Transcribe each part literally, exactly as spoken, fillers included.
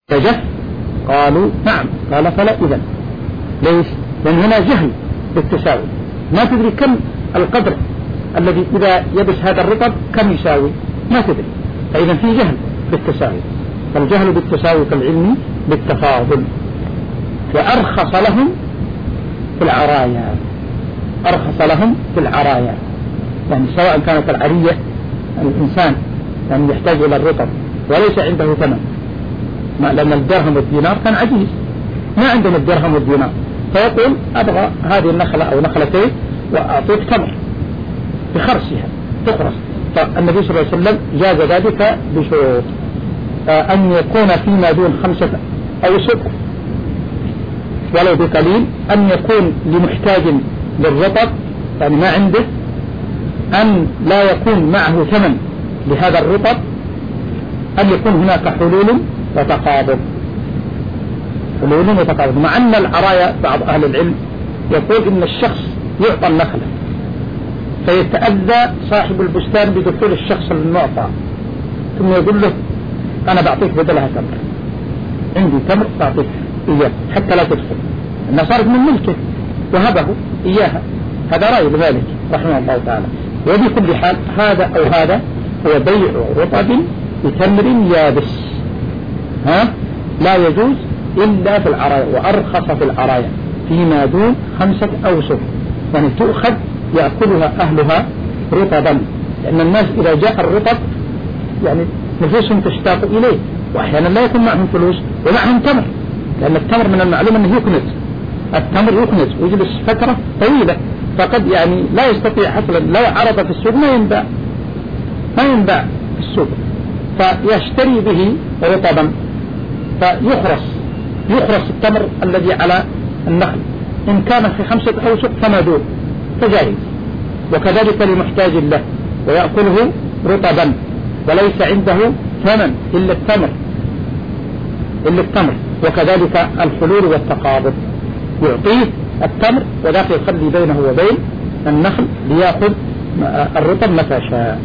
فجف قالوا نعم. قال فلا إذن. ليش؟ لأن هنا جهل بالتساوي، ما تدري كم القدر الذي إذا يبس هذا الرطب كم يساوي، ما تدري، فإذا في جهل بالتساوي. فالجهل بالتساوي كالعلم بالتفاضل. وأرخص لهم في العرايا، أرخص لهم في العرايا، يعني سواء كانت العرية الإنسان يعني يحتاج إلى الرطب وليس عنده ثمن، لأن الدرهم والدينار كان عجيز، ما عندنا الدرهم والدينار، فيقول أبغى هذه النخلة أو نخلتين وأعطيك تمر بخرسها تخرس. فالنبي صلى الله عليه وسلم جاز ذلك بشروط، أن يكون فيما دون خمسة أوسق ولو بقليل، أن يكون لمحتاج للرطب يعني ما عنده، أن لا يكون معه ثمن لهذا الرطب، أن يكون هناك حلول وتقابض، حلول وتقابض. مع أن العرايا بعض أهل العلم يقول إن الشخص يعطى النخلة فيتأذى صاحب البستان بدخول الشخص المعطى، ثم يقول له أنا بعطيك بدلها تمر، عندي تمر بعطيك إياه حتى لا تدخل، أنها صارت من ملكه وهبه إياها. هذا رأي بذلك رحمه الله تعالى. وبكل حال هذا أو هذا هو بيع رطب بتمر يابس، ها لا يجوز إلا في العرايا، وأرخص في العرايا فيما دون خمسة أوسق، يعني تؤخذ يأكلها أهلها رطبا، لأن الناس إذا جاء الرطب يعني نفوسهم تشتاق إليه، وأحيانا لا يكون معهم فلوس ومعهم تمر، لأن التمر من المعلوم أنه يكنز، التمر يكنز ويجلس فترة طويلة، فقد يعني لا يستطيع حصلا، لو عرض في السوق ما ينباع، ما ينباع في السوق، فيشتري به رطبا فيخرس، يخرس التمر الذي على النخل، إن كان في خمسة أوسق فما دون فجائز. وكذلك لمحتاج له ويأكله رطبا وليس عنده ثمن إلا التمر، إلا التمر. وكذلك الحلول والتقابض، يعطيه التمر وذاك يخلي بينه وبين النخل ليأخذ الرطب متى شاء.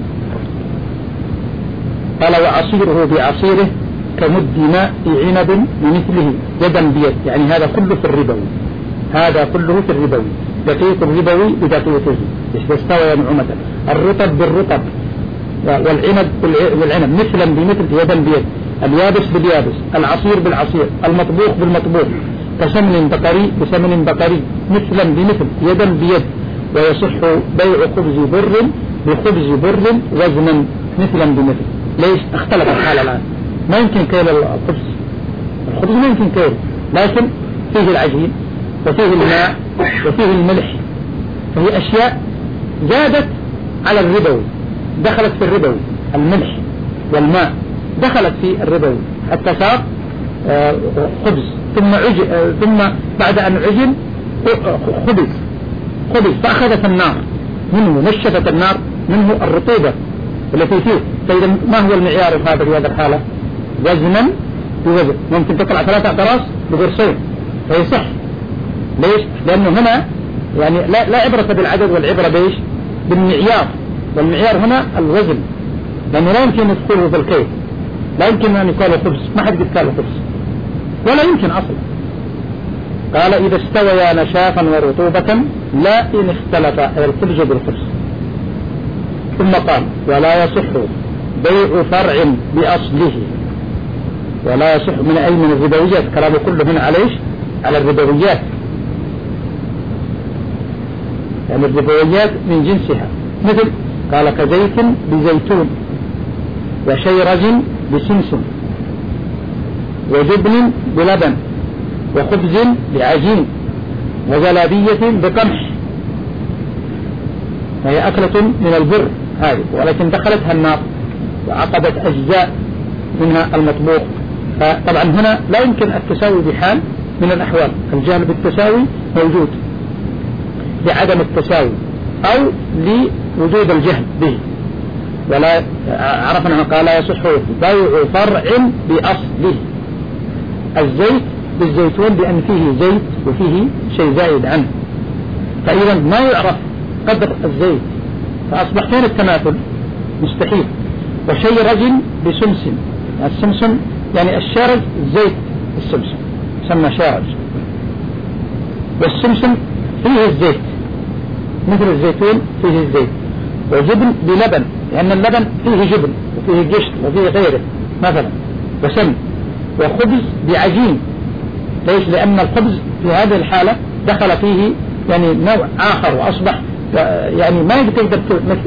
قال وعصيره بعصيره كمد ماء عنب بمثله يدا بيد، يعني هذا كله في الربوي، هذا كله في الربوي، دقيق الربوي بدقيقه إذا استوى نعمة، الرطب بالرطب والعنب بالعنب مثلا بمثل يدا بيد، اليابس باليابس، العصير بالعصير، المطبوخ بالمطبوخ، كسمن بقري بسمن بقري مثلا بمثل يدا بيد. ويصح بيع خبز بر بخبز بر وزنا مثلا بمثل. ليش اختلف الحال الآن؟ ما يمكن كيل الخبز، الخبز ما يمكن كيل، لكن فيه العجين وفيه الماء وفيه الملح، فهي أشياء زادت على الربوي، دخلت في الربوي، الملح والماء دخلت في الربوي حتى صار خبز، ثم عج... ثم بعد أن عجن خبز خبز فأخذت النار منه، نشفت النار منه الرطوبة التي فيه. فإذا ما هو المعيار هذا في هذا الحالة؟ وزنا بوزن، ممكن تطلع ثلاثة أقراص بقرصين فيصح. ليش؟ لأنه هنا يعني لا, لا عبرة بالعدد والعبرة بإيش؟ بالمعيار، والمعيار هنا الوزن، لأنه لا يمكن يدخله بالكيل، لا يمكن أن يقال خبز، ما حد قد قال خبز ولا يمكن أصلا. قال إذا استويا نشافا ورطوبة لا إن اختلف الخبز بالخبز. ثم قال ولا يصح بيع فرع بأصله، ولا يصح من أي من الربويات، كلامه كله هنا عليش على الربويات، يعني الربويات من جنسها، مثل قال كزيت بزيتون وشيرج بسمسم وجبن بلبن وخبز بعجين وزلابية بقمح، فهي أكلة من البر هذه، ولكن دخلتها النار وعقبت أجزاء منها المطبوخ. فطبعا هنا لا يمكن التساوي بحال من الأحوال، الجهل بالتساوي موجود لعدم التساوي أو لوجود الجهل به. ولا عرفنا قال لا يصح بيع فرع بأصله، الزيت بالزيتون لأن فيه زيت وفيه شيء زائد عنه، فإذا ما يعرف قدر الزيت فأصبح فين التماثل؟ مستحيل. وشيء رجل بسمسم، السمسم يعني الشارج زيت السمسم يسمى شارج، والسمسم فيه الزيت مثل الزيتون فيه الزيت، وجبن بلبن لأن اللبن فيه جبن وفيه قشط وفيه غيره مثلا، وسمن، وخبز بعجين. ليش؟ لأن الخبز في هذه الحالة دخل فيه يعني نوع آخر وأصبح يعني ما تقدر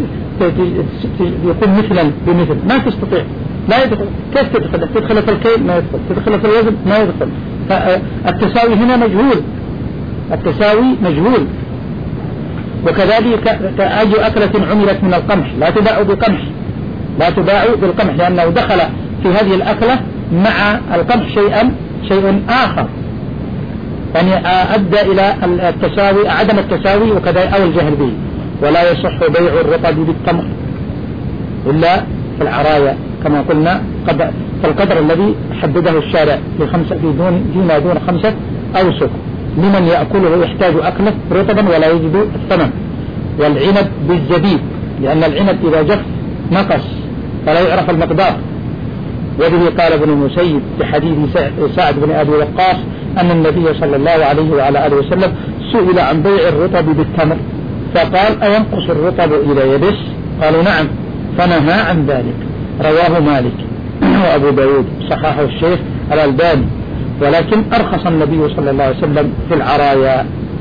يكون مثلا بمثل، ما تستطيع، لا يدخل. كيف تدخل؟ تدخل في الكيل ما يدخل، تدخل في الوزن ما يدخل. فالتساوي هنا مجهول، التساوي مجهول. وكذلك أي أكلة عملت من القمح لا تباع بقمح، لا تباع بالقمح، لأنه دخل في هذه الأكلة مع القمح شيئا شيء آخر، يعني أدى إلى التساوي، عدم التساوي وكذا أو الجهل به. ولا يصح بيع الرطب بالتمر إلا في العرايا كما قلنا، في القدر الذي حدده الشارع بخمسة دون فيما دون خمسة أوسق لمن يأكله يحتاج أكله رطبا ولا يجد الثمن. والعنب بالزبيب لأن العنب إذا جف نقص فلا يعرف المقدار. وبه قال ابن المسيب في حديث سعد بن أبي وقاص أن النبي صلى الله عليه وعلى آله وسلم سئل عن بيع الرطب بالتمر فقال أينقص الرطب إذا يبس؟ قالوا نعم، فنهى عن ذلك. رواه مالك وأبو داود، صححه الشيخ الألباني. ولكن أرخص النبي صلى الله عليه وسلم في العرايا.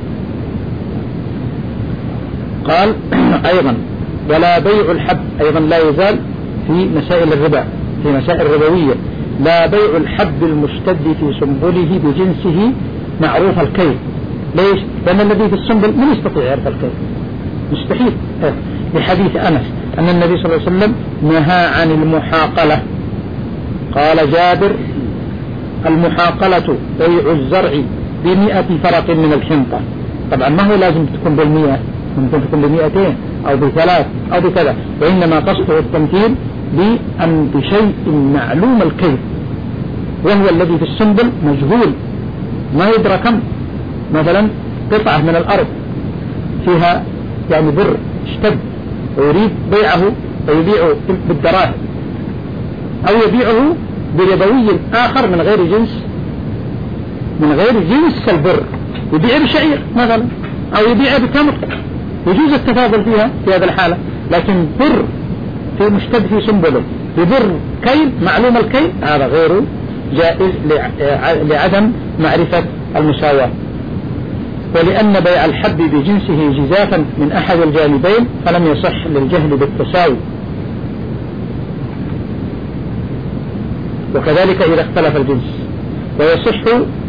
قال أيضا ولا بيع الحب، أيضا لا يزال في مسائل الربا، في مسائل ربوية. لا بيع الحب المشتد في سنبله بجنسه معروف الكيل. ليش؟ لأن الذي في السنبل من يستطيع يعرف الكيل؟ مستحيل. لحديث أنس أن النبي صلى الله عليه وسلم نهى عن المحاقلة. قال جابر المحاقلة بيع الزرع بمئة فرق من الحنطة. طبعا ما هو لازم تكون بالمئة، ممكن تكون بمئتين أو بثلاث أو بكذا، وإنما قصده التمثيل بأن بشيء معلوم الكيل، وهو الذي في السنبل مجهول ما يدرى كم. مثلا قطعة من الأرض فيها يعني بر اشتد ويريد بيعه ويبيعه بالدراهم، أو يبيعه بربوي آخر من غير جنس من غير جنس البر، يبيع بشعير مثلا أو يبيع بتمر، يجوز التفاضل فيها في هذا الحالة. لكن بر في مشتد في سنبله ببر كيل معلوم الكيل هذا غير جائز لعدم معرفة المساواة. ولأن بيع الحب بجنسه جزافا من أحد الجانبين فلم يصح للجهل بالتساوي. وكذلك إذا اختلف الجنس. ويصح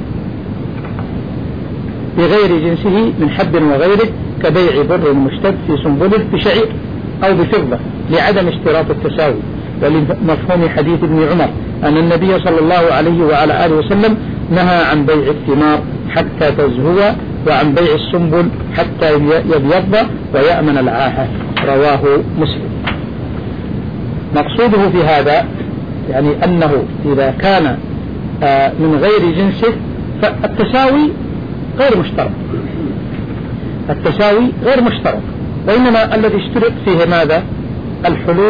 بغير جنسه من حب وغيره كبيع بر مشتد في سنبله بشعير أو بفضة لعدم اشتراط التساوي. ولمفهوم حديث ابن عمر أن النبي صلى الله عليه وعلى آله وسلم نهى عن بيع الثمار حتى تزهو وعن بيع السنبل حتى يبيض ويأمن العاهة. رواه مسلم. مقصوده في هذا يعني أنه إذا كان من غير جنسه فالتساوي غير مشترك، التساوي غير مشترك، وإنما الذي اشترط فيه ماذا؟ الحلول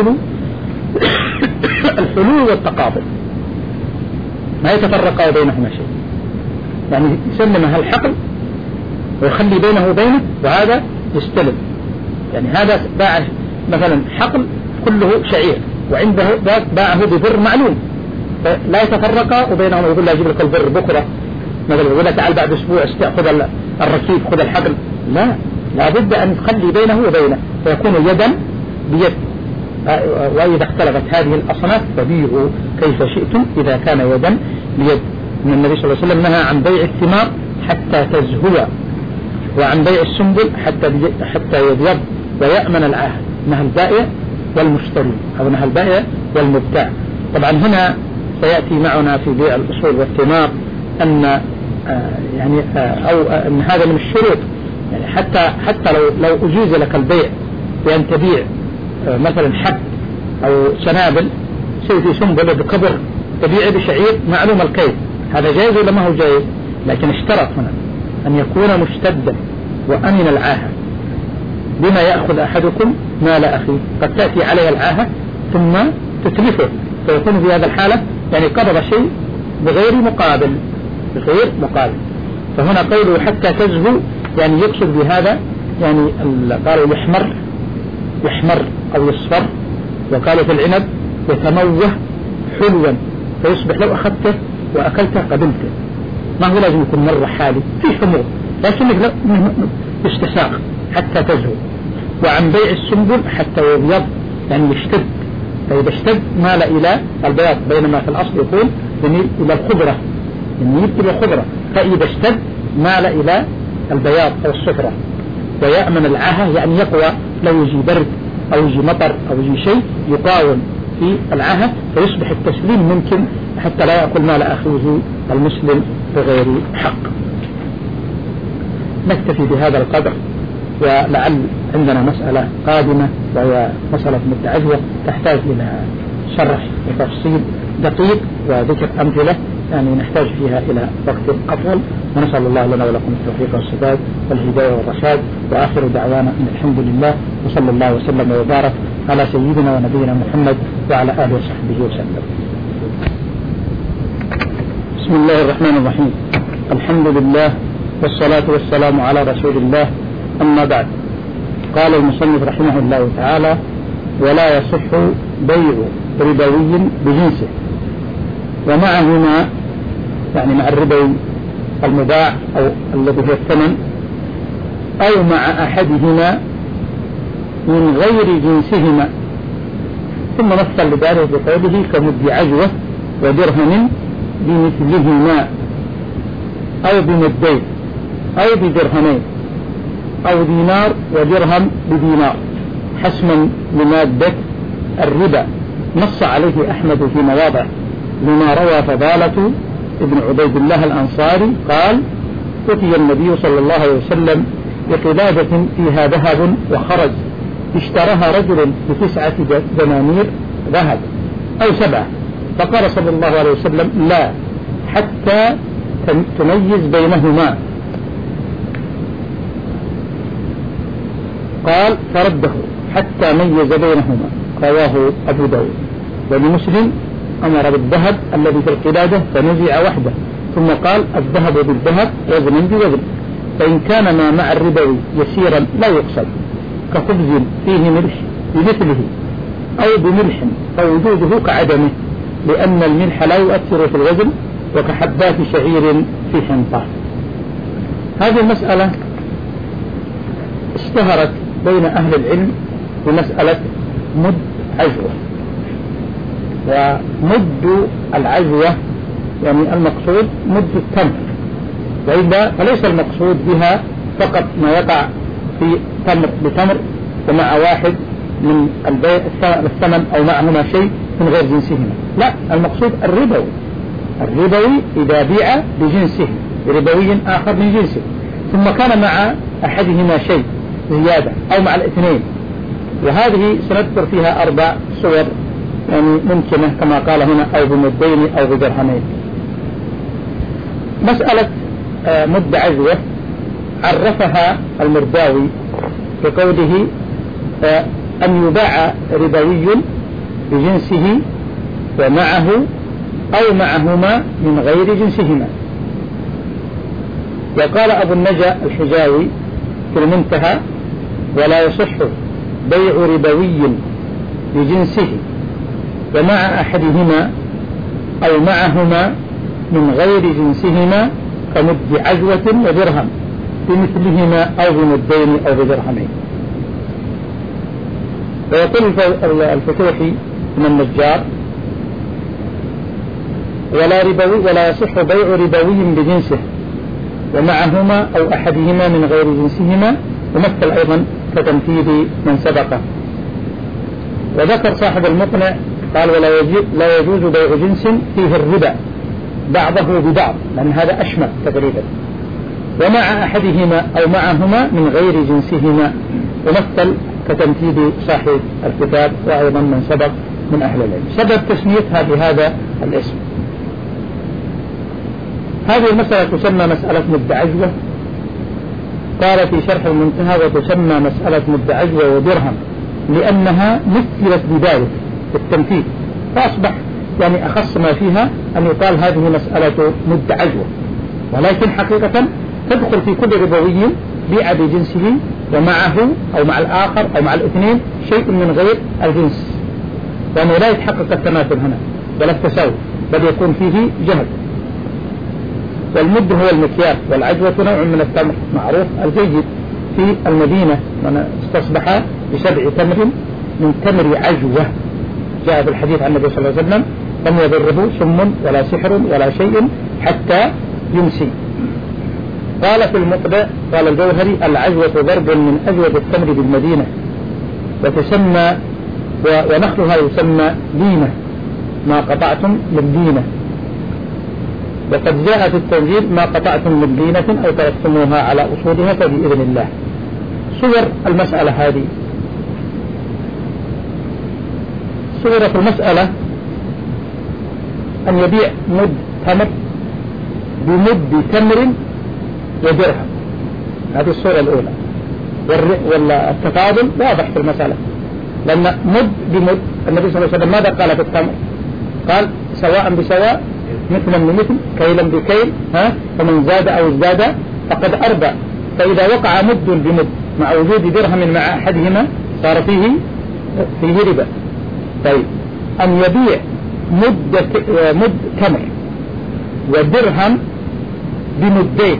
الحلول والتقابل، ما يتفرق بينهما شيء، يعني يسلمها الحقل ويخلي بينه وبينه وهذا يستلم. يعني هذا باع مثلا حقل كله شعير وعنده باعه ببر معلوم، لا يتفرق وبينهم يقول لا أجيب لك البر بكرة مثلا، يقول لا تعال بعد أسبوع خذ الركيب خذ الحقل، لا، لابد أن تخلي بينه وبينه فيكون يدا بيد. وإذا اختلفت هذه الأصناف فبيعوا كيف شئتم إذا كان يدا بيد. من النبي صلى الله عليه وسلم نهى عن بيع الثمار حتى تزهو وعن بيع السنبل حتى حتى يبيض ويأمن العاهد، نهى البائع والمشتري أو نهى البائع والمبتاع. طبعا هنا سيأتي معنا في بيع الأصول والثمار أن آه يعني آه أو آه أن هذا من الشروط، يعني حتى حتى لو لو أجيز لك البيع بأن تبيع آه مثلا حب أو سنابل سيدي سنبل بكبر تبيع بشعير معلوم الكيل، هذا جائز ولا ما هو جائز؟ لكن اشترط هنا أن يكون مشتدا وأمن العاهة، بما يأخذ أحدكم مال أخيه، قد تأتي عليه العاهة ثم تتلفه فيكون في هذا الحالة يعني قبض شيء بغير مقابل بغير مقابل. فهنا قوله حتى تزهو يعني يقصد بهذا يعني قالوا يحمر يحمر أو يصفر، وقالوا في العنب يتموه حلوا فيصبح لو أخذته وأكلته قبلته، ما هو لازم يكون مرة حالي في حموض لكنك يستساق حتى تزهو. وعن بيع السنبل حتى يبيض يعني يشتد، فإذا اشتد مال إلى البياض، بينما في الأصل يكون يميل إلى الخضرة يميل إلى الخضرة، فإذا اشتد مال إلى البياض أو الصفرة. ويأمن العاهة يعني يقوى، لو يجي برد أو يجي مطر أو يجي شيء يقاوم في العاهة فيصبح التسليم ممكن حتى لا يأكل مال أخيه المسلم بغير حق. نكتفي بهذا القدر، ولعل عندنا مسألة قادمة وهي مسألة مد عجوة تحتاج إلى شرح وتفصيل دقيق وذكر أمثلة يعني نحتاج فيها إلى وقت أطول. ونسأل الله لنا ولكم التوفيق والسداد والهداية والرشاد، وآخر دعوانا أن الحمد لله، وصلى الله وسلم وبارك على سيدنا ونبينا محمد وعلى آله وصحبه وسلم. بسم الله الرحمن الرحيم. الحمد لله والصلاة والسلام على رسول الله، أما بعد. قال المصنف رحمه الله تعالى: ولا يصح بيع ربوي بجنسه ومعهما يعني مع الربوي المباع أو الذي هو الثمن، أو مع أحدهما من غير جنسهما. ثم مثل لذلك بقوله: كمد عجوة ودرهم بمثلهما، أو بمدين، أو بدرهمين، أو دينار ودرهم بدينار، حسما لمادة الربا. نص عليه أحمد في مواضع لما روى فضالة ابن عبيد الله الأنصاري قال: أتي النبي صلى الله عليه وسلم بقلادة فيها ذهب وخرج، اشتراها رجل بتسعة دنانير ذهب أو سبعة، فقال صلى الله عليه وسلم: لا، حتى تميز بينهما. قال: فرده حتى ميز بينهما. رواه أبو داود. ولمسلم: أمر بالذهب الذي في القلادة فنزع وحده، ثم قال: الذهب بالذهب وزنا بوزن، فإن كان ما مع الربوي يسيرا لا يقصد، كخبز فيه ملح بمثله، أو بملح فوجوده كعدمه، لأن الملح لا يؤثر في الوزن، وكحبات شعير في حنطة. هذه المسألة اشتهرت بين أهل العلم بمسألة مد عجوة. ومد العجوة يعني المقصود مد التمر، وإلا فليس المقصود بها فقط ما يقع في تمر بتمر ومع واحد من الثمن أو معهما شيء من غير جنسهما، لا، المقصود الربوي. الربوي إذا بيع بجنسه بربوي آخر من جنسه، ثم كان مع أحدهما شيء زيادة أو مع الاثنين، وهذه سنذكر فيها أربع صور يعني ممكنة كما قال هنا: أو بمدين أو بدرهمين. مسألة مد عجوة عرفها المرداوي بقوله: أن يباع ربوي بجنسه ومعه أو معهما من غير جنسهما. وقال أبو النجا الحجاوي في المنتهى: ولا يصح بيع ربوي بجنسه ومع أحدهما أو معهما من غير جنسهما، كمد عجوة ودرهم بمثلهما، أو بمدين أو بدرهمين. ويقول الفتوحي من النجار: ولا ربوي ولا يصح بيع ربوي بجنسه ومعهما أو أحدهما من غير جنسهما، ومثل أيضا كتنفيذ من سبقه. وذكر صاحب المقنع قال: ولا لا يجوز بيع جنس فيه الربا بعضه ببعض، لأن هذا أشمل تقريبا، ومع أحدهما أو معهما من غير جنسهما، ومثل كتنفيذ صاحب الكتاب وأيضا من سبق من أهل العلم. سبب تسميتها بهذا الاسم. هذه المسألة تسمى مسألة مد عجوة. قال في شرح المنتهى: وتسمى مسألة مد عجوة ودرهم لأنها مثلت بذلك في التنفيذ، فأصبح يعني أخص ما فيها أن يقال هذه مسألة مد عجوة، ولكن حقيقة تدخل في كل ربوي بيع بجنسه ومعه أو مع الآخر أو مع الاثنين شيء من غير الجنس، لأنه لا يتحقق التماثل هنا ولا التساوي، بل يكون فيه جهل. والمد هو المكيال، والعجوة نوع من التمر معروف الجيد في المدينة، من استصبح بسبع تمر من تمر عجوة، جاء بالحديث عن النبي صلى الله عليه وسلم لم يضره سم ولا سحر ولا شيء حتى يمسي. قال في المقدع قال الجوهري: العجوة ضرب من أجود التمر بالمدينة، وتسمى ونخلها يسمى لينة، ما قطعتم من لينة. وقد جاء في التنزيل: ما قطعتم من لينة أو تركتموها على أصولها فبإذن الله. صور المسألة هذه، صورة المسألة أن يبيع مد تمر بمد تمر ودرهم، هذه الصورة الأولى. والتفاضل واضح في المسألة، لأن مد بمد النبي صلى الله عليه وسلم ماذا قال في التمر؟ قال: سواء بسواء مثلا بمثل كيلا بكيل، ها، فمن زاد أو ازداد فقد أربى. فإذا وقع مد بمد مع وجود درهم مع أحدهما صار فيه فيه ربا. طيب، أن يبيع مد مد تمر ودرهم بمدين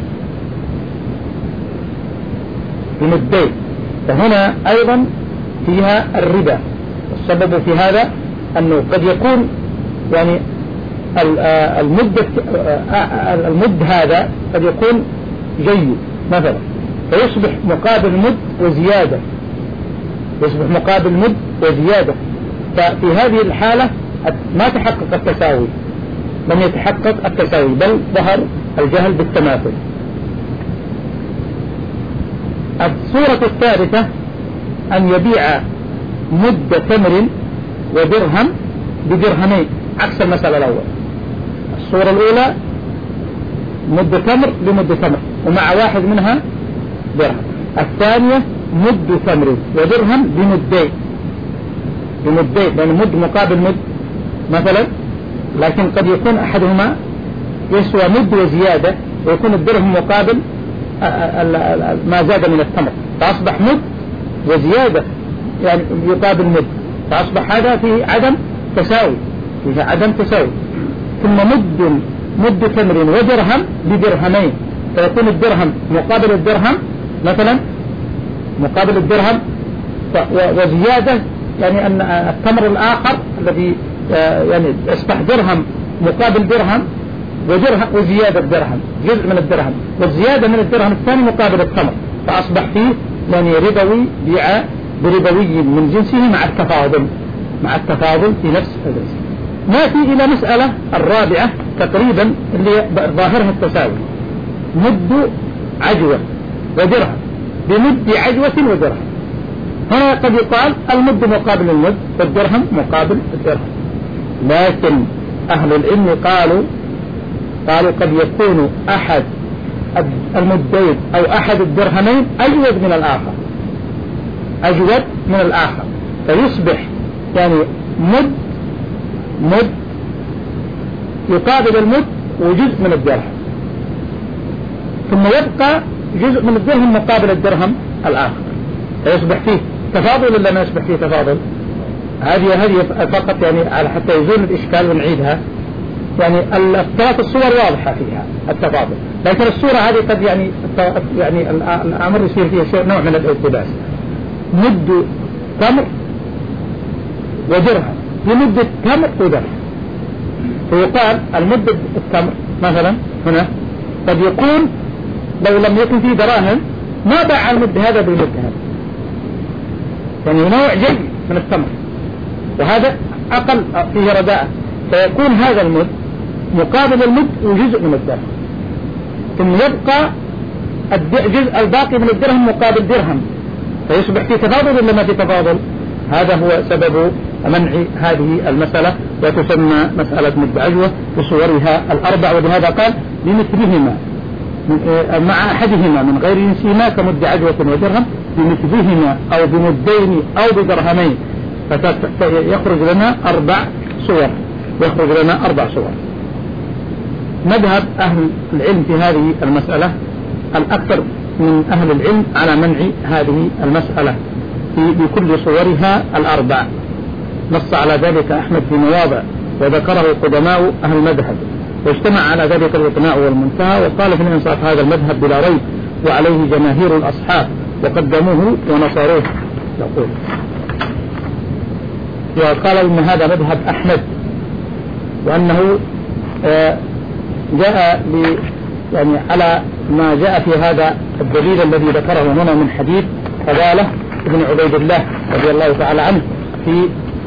بمدين فهنا أيضا فيها الربا. السبب في هذا أنه قد يكون يعني المد المد هذا قد يكون جيد مثلا، فيصبح مقابل مد وزيادة، يصبح مقابل مد وزيادة. ففي هذه الحالة ما تحقق التساوي، لم يتحقق التساوي، بل ظهر الجهل بالتماثل. الصورة الثالثة أن يبيع مد تمر ودرهم بدرهمين، عكس المسألة الأول. الصورة الأولى مد تمر بمد تمر ومع واحد منها درهم. الثانية مد تمر ودرهم بمدين بمدين لأن مد مقابل مد مثلا، لكن قد يكون أحدهما يسوى مد وزيادة، ويكون الدرهم مقابل ما زاد من التمر، فأصبح مد وزيادة يعني يقابل مد، فأصبح هذا فيه عدم تساوي، فيه عدم تساوي. ثم مد مد تمر ودرهم بدرهمين، فيكون الدرهم مقابل الدرهم مثلا مقابل الدرهم وزيادة، يعني أن التمر الآخر الذي يعني أصبح درهم مقابل درهم ودرهم وزيادة درهم، جزء من الدرهم، والزيادة من الدرهم الثاني مقابل التمر، فأصبح فيه يعني ربوي بيع بربوي من جنسه مع التفاضل مع التفاضل في نفس الجنس. نأتي إلى مسألة الرابعة تقريبا اللي ظاهرها التساوي: مد عجوة ودرهم بمد عجوة ودرهم. هنا قد يقال المد مقابل المد والدرهم مقابل الدرهم، لكن أهل العلم قالوا قالوا قد يكون أحد المدين أو أحد الدرهمين أجود من الآخر أجود من الآخر فيصبح يعني مد مد يقابل المد وجزء من الدرهم، ثم يبقى جزء من الدرهم مقابل الدرهم الآخر، فيصبح فيه تفاضل ولا ما يصبح فيه تفاضل؟ هذه هذه فقط يعني على حتى يزول الإشكال ونعيدها. يعني الثلاث الصور واضحة فيها التفاضل، لكن الصورة هذه قد يعني يعني الأمر يصير فيها شيء نوع من الالتباس. مد تمر ودرهم بمد التمر ودرهم، فيقال المد التمر مثلا هنا قد يكون لو لم يكن فيه دراهم ما باع المد هذا بالمد هذا، يعني نوع جيد من التمر وهذا أقل فيه رداءة، فيكون هذا المد مقابل المد وجزء من الدرهم، ثم يبقى الجزء الباقي من الدرهم مقابل درهم، فيصبح في تفاضل ولا ما في تفاضل؟ هذا هو سبب منع هذه المسألة، وتسمى مسألة مد عجوة بصورها الأربع. ولهذا قال بمثلهما مع أحدهما من غير جنسهما كمد عجوة ودرهم بمثلهما أو بمدين أو بدرهمين، فيخرج لنا أربع صور يخرج لنا أربع صور. مذهب أهل العلم في هذه المسألة الأكثر من أهل العلم على منع هذه المسألة بكل صورها الأربع. نص على ذلك أحمد في مواضع وذكره قدماء أهل المذهب، واجتمع على ذلك الإقناع والمنتهى، وقال في الإنصاف هذا المذهب بلا ريب وعليه جماهير الأصحاب وقدموه ونصروه. يقول وقال إن هذا مذهب أحمد، وأنه جاء يعني على ما جاء في هذا الدليل الذي ذكره هنا من حديث فضالة ابن عبيد الله رضي الله تعالى عنه في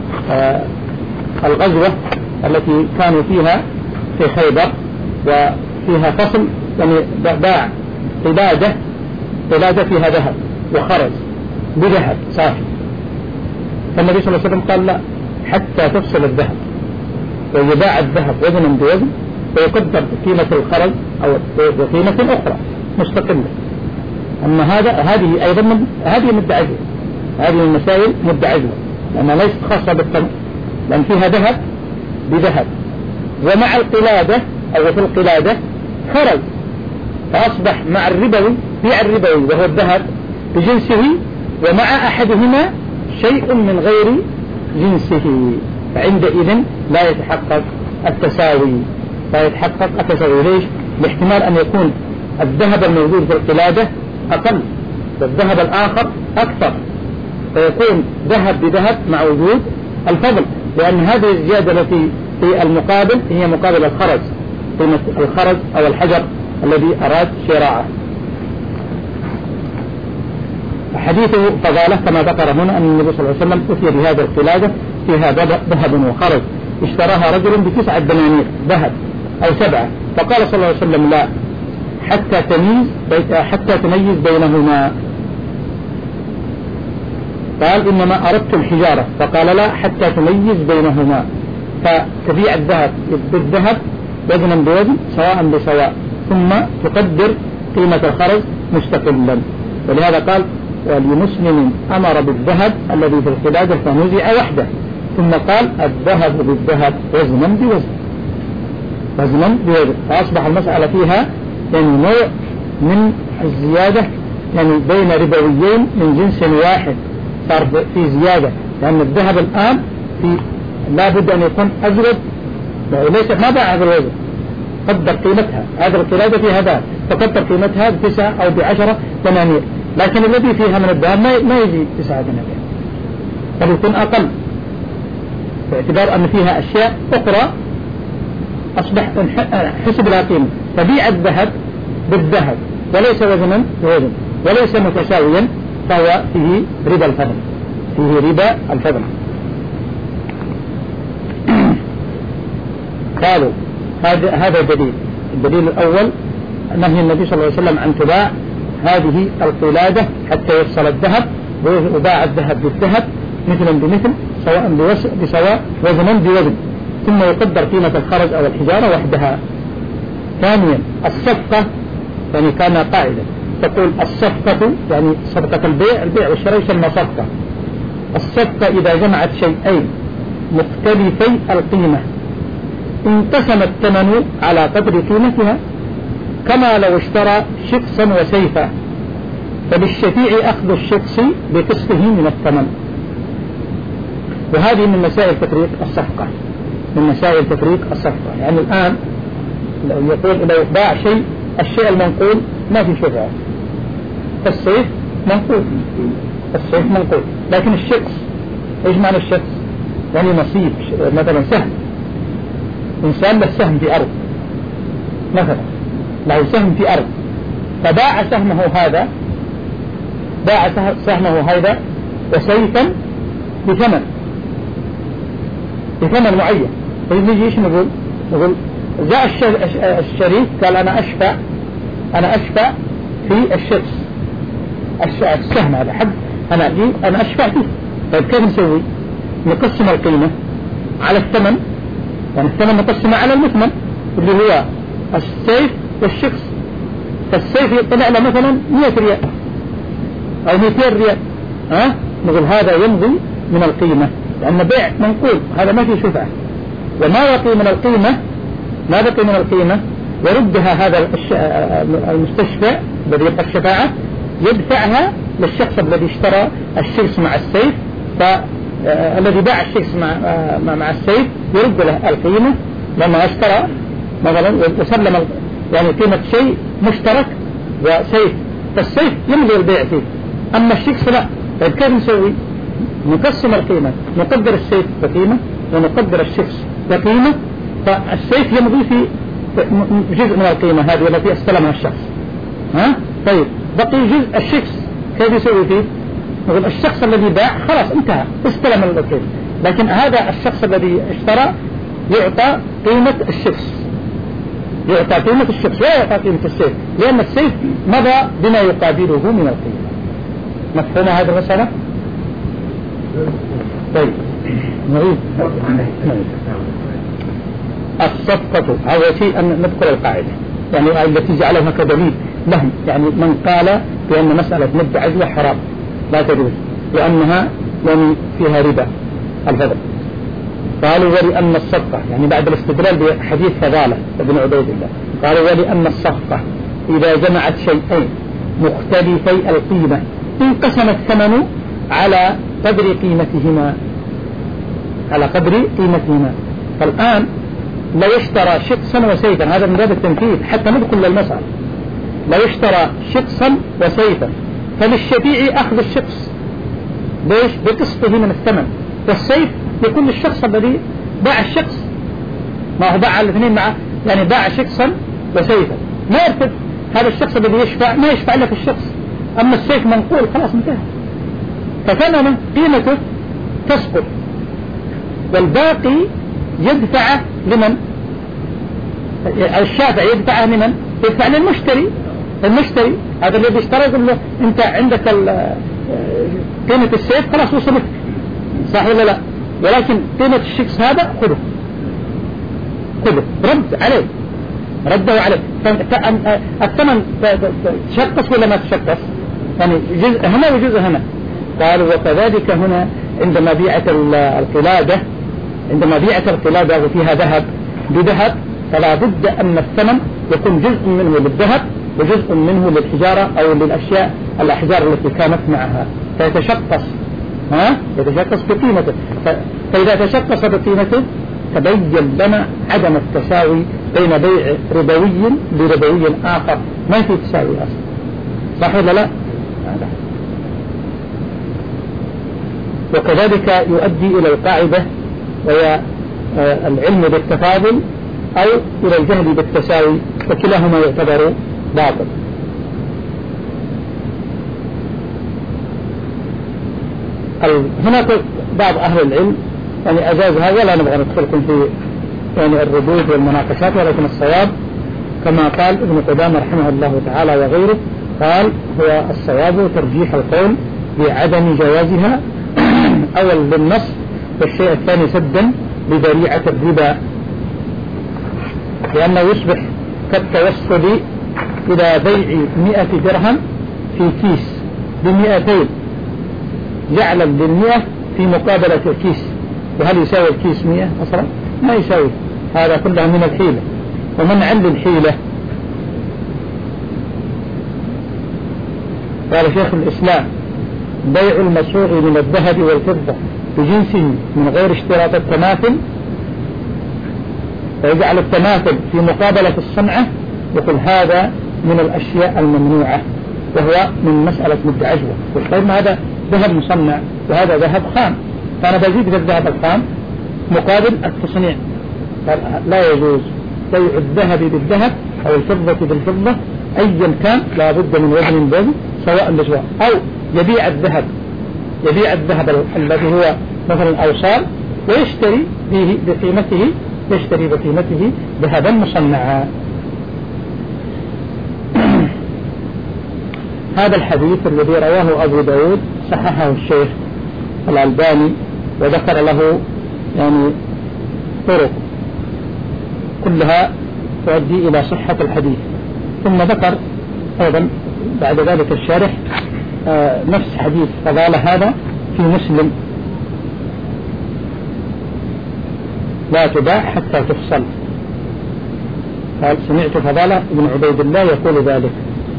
الغزوة التي كانوا فيها في خيبر، وفيها فصل يعني باع قلادة قلادة فيها ذهب وخرج بذهب صافي، فالنبي صلى الله عليه وسلم قال لا حتى تفصل الذهب ويباع الذهب وزنا بوزن ويقدر قيمة الخرج أو قيمة أخرى مستقلة. أما هذا هذه أيضا من هذه مدة عزوة، هذه المسائل مدة عزوة لأنها ليست خاصة بالثمن، لأن فيها ذهب بذهب ومع القلادة أو في القلادة خرج، فأصبح مع الربوي بيع الربوي وهو الذهب بجنسه، ومع أحدهما شيء من غير جنسه، فعندئذ لا يتحقق التساوي لا يتحقق التساوي. ليش؟ باحتمال أن يكون الذهب الموجود في القلادة أقل والذهب الآخر أكثر، فيكون ذهب بذهب مع وجود الفضل، لأن هذه الزيادة التي في المقابل هي مقابل الخرج، قيمة الخرج أو الحجر الذي أراد شراعه. حديث فضالة كما ذكر هنا أن النبي صلى الله عليه وسلم أتي بهذا القلادة فيها ذهب وخرج، اشتراها رجل بتسعة دنانير ذهب أو سبعة، فقال صلى الله عليه وسلم لا حتى تميز حتى تميز بينهما. قال إنما أردت الحجارة، فقال لا حتى تميز بينهما، فتبيع الذهب بالذهب وزنا بوزن سواء بسواء، ثم تقدر قيمة الخرج مستقلا. ولهذا قال ولمسلم أمر بالذهب الذي في القلادة فنزع وحده، ثم قال الذهب بالذهب وزنا بوزن وزنا بوزن، فأصبح المسألة فيها يعني نوع من الزيادة يعني بين ربويين من جنس واحد، صار في زيادة، لأن الذهب الآن في لا بد أن يكون أزود، ليس ما باع هذا الوزن، قدر قيمتها هذا القلادة فيها ذهب فقدر قيمتها بتسعة أو بعشرة دنانير، لكن الذي فيها من الذهب ما يجي تسعة دنانير، بل يكون أقل، باعتبار أن فيها أشياء أخرى أصبح حسب لها قيمة. فبيع الذهب بالذهب وليس وزنا بوزن وليس متساويا، فهو فيه ربا الفضل فيه ربا الفضل. قالوا هذا هذا دليل. الدليل الأول نهي النبي صلى الله عليه وسلم عن تباع هذه القلادة حتى يفصل الذهب، وباع الذهب بالذهب مثلا بمثل سواء بسواء وزنا بوزن، ثم يقدر قيمة الخرج أو الحجارة وحدها. ثانيا الصفقة، يعني كان قاعدة تقول الصفقة يعني صفقة البيع البيع والشراء يسمى صفقة. الصفقة إذا جمعت شيئين مختلفي القيمة انقسم الثمن على قدر قيمتها، كما لو اشترى شخصا وسيفا، فبالشفيع أخذ الشخص بقسطه من الثمن. وهذه من مسائل تفريق الصفقة من مسائل تفريق الصفقة يعني الآن لو يقول لو باع شيء الشيء المنقول ما في شفعة، السيف منقول السيف منقول لكن الشخص ايش معنى الشخص؟ يعني نصيب، مثلا سهم، إنسان له سهم في أرض مثلا له سهم في أرض، فباع سهمه هذا باع سهمه هذا وسيفا بثمن بثمن معين. فيجي ايش نقول؟ نقول جاء الشريك قال أنا أشفع أنا أشفع في الشخص السهم هذا حد أنا أجي أنا أشفع فيه. طيب كيف نسوي؟ نقسم القيمة على الثمن، يعني الثمن نقسمه على المثمن اللي هو السيف والشخص. فالسيف يطلع له مثلا مئة ريال أو مئتين ريال، ها نقول هذا يمضي من القيمة لأن بيع منقول، هذا ما فيه شفعة. وما بقي من القيمة ما بقي من القيمة يردها هذا المستشفى الذي يبقى الشفاعة، يدفعها للشخص الذي اشترى الشخص مع السيف، فالذي باع الشخص مع, مع السيف يرد له القيمة لما اشترى مثلا وسلم يعني قيمة شيء مشترك وسيف، فالسيف يمضي البيع فيه. أما الشخص لا، طيب كيف نسوي؟ نقسم القيمة، نقدر السيف بقيمة ونقدر الشخص بقيمة، فالسيف يمضي في جزء من القيمة هذه التي استلمها الشخص. ها؟ طيب بقي جزء الشخص كيف يسوي فيه؟ نقول الشخص الذي باع خلاص انتهى استلم القيمة، لكن هذا الشخص الذي اشترى يعطى قيمة الشخص، يعطى قيمة الشخص ولا يعطى قيمة السيف، لأن السيف مضى بما يقابله من القيمة. مفهوم هذا المسألة؟ طيب نعيد. الصفقة أول شيء أن نذكر القاعدة يعني التي جعلها كدليل لهم، يعني من قال بأن مسألة مد عزوة حرام لا تجوز لأنها يعني فيها ربا الفضل، قالوا ولأن الصفقة يعني بعد الاستدلال بحديث فضالة ابن عبيد الله قالوا ولأن الصفقة إذا جمعت شيئين مختلفي القيمة انقسم الثمن على قدر قيمتهما على قدر قيمتهما. فالآن لو اشترى شخصا وسيفا، هذا من باب التنفيذ حتى ندخل للمسألة، لو اشترى شخصا وسيفا فللشفيع أخذ الشخص ليش؟ بقسطه من الثمن، والسيف يكون للشخص الذي باع الشخص، ما هو باع الاثنين معه، يعني باع شخصا وسيفا ما يرفض هذا الشخص الذي يشفع ما يشفع له في الشخص، أما السيف منقول خلاص انتهى، فثمنه قيمته تسقط والباقي يدفع لمن؟ الشافع يدفعه لمن؟ يدفع للمشتري، المشتري هذا الذي اشترى يقول له انت عندك قيمة السيف خلاص وصلت صح ولا لا، ولكن قيمة الشخص هذا خذه خذه رد عليه رده عليه، الثمن تشقص ولا ما تشقص؟ يعني جزء هنا وجزء هنا. قالوا وكذلك هنا عندما بيعت القلادة عندما بيعت القلادة وفيها ذهب بذهب فلا بد أن الثمن يكون جزء منه للذهب وجزء منه للحجارة أو للأشياء الأحجار التي كانت معها، فيتشقص ها يتشقص بقيمته، فإذا تشقص بقيمته تبين لنا عدم التساوي بين بيع ربوي لربوي آخر، ما في تساوي أصلا صح ولا لا؟ وكذلك يؤدي إلى القاعدة وهي العلم بالتفاضل أو إلى الجهل بالتساوي، وكلاهما يعتبر باطل. هناك بعض أهل العلم يعني أجازها ولا نبغى ندخلكم في يعني الردود والمناقشات، ولكن الصواب كما قال ابن قدامة رحمه الله تعالى وغيره قال هو الصواب ترجيح القول بعدم جوازها أول للنص، والشيء الثاني سدا لذريعة الربا، لأنه يصبح كالتوصل إلى بيع مئة درهم في كيس بمئتين جعلا للمئة في مقابلة الكيس، وهل يساوي الكيس مئة أصلا؟ ما يساوي، هذا كلها من الحيلة ومنعا للحيلة. قال شيخ الإسلام بيع المصوغ من الذهب والفضة بجنسه من غير اشتراط التماثل، ويجعل التماثل في مقابلة الصنعة، يقول هذا من الأشياء الممنوعة، وهو من مسألة مد عجوة. طيب هذا ذهب مصنع وهذا ذهب خام، فأنا بزيد في الذهب الخام مقابل التصنيع، لا يجوز بيع الذهب بالذهب أو الفضة بالفضة أيا كان، لا بد من وزن بوزن سواء بسواء، أو يبيع الذهب يبيع الذهب الذي هو مثلا أوصال ويشتري به بقيمته يشتري بقيمته ذهبا مصنعا. هذا الحديث الذي رواه أبو داود صححه الشيخ الألباني وذكر له يعني طرق كلها تؤدي إلى صحة الحديث، ثم ذكر أيضا بعد ذلك الشارح آه نفس حديث فضالة هذا في مسلم لا تباع حتى تفصل، قال سمعت فضالة بن عبيد الله يقول ذلك.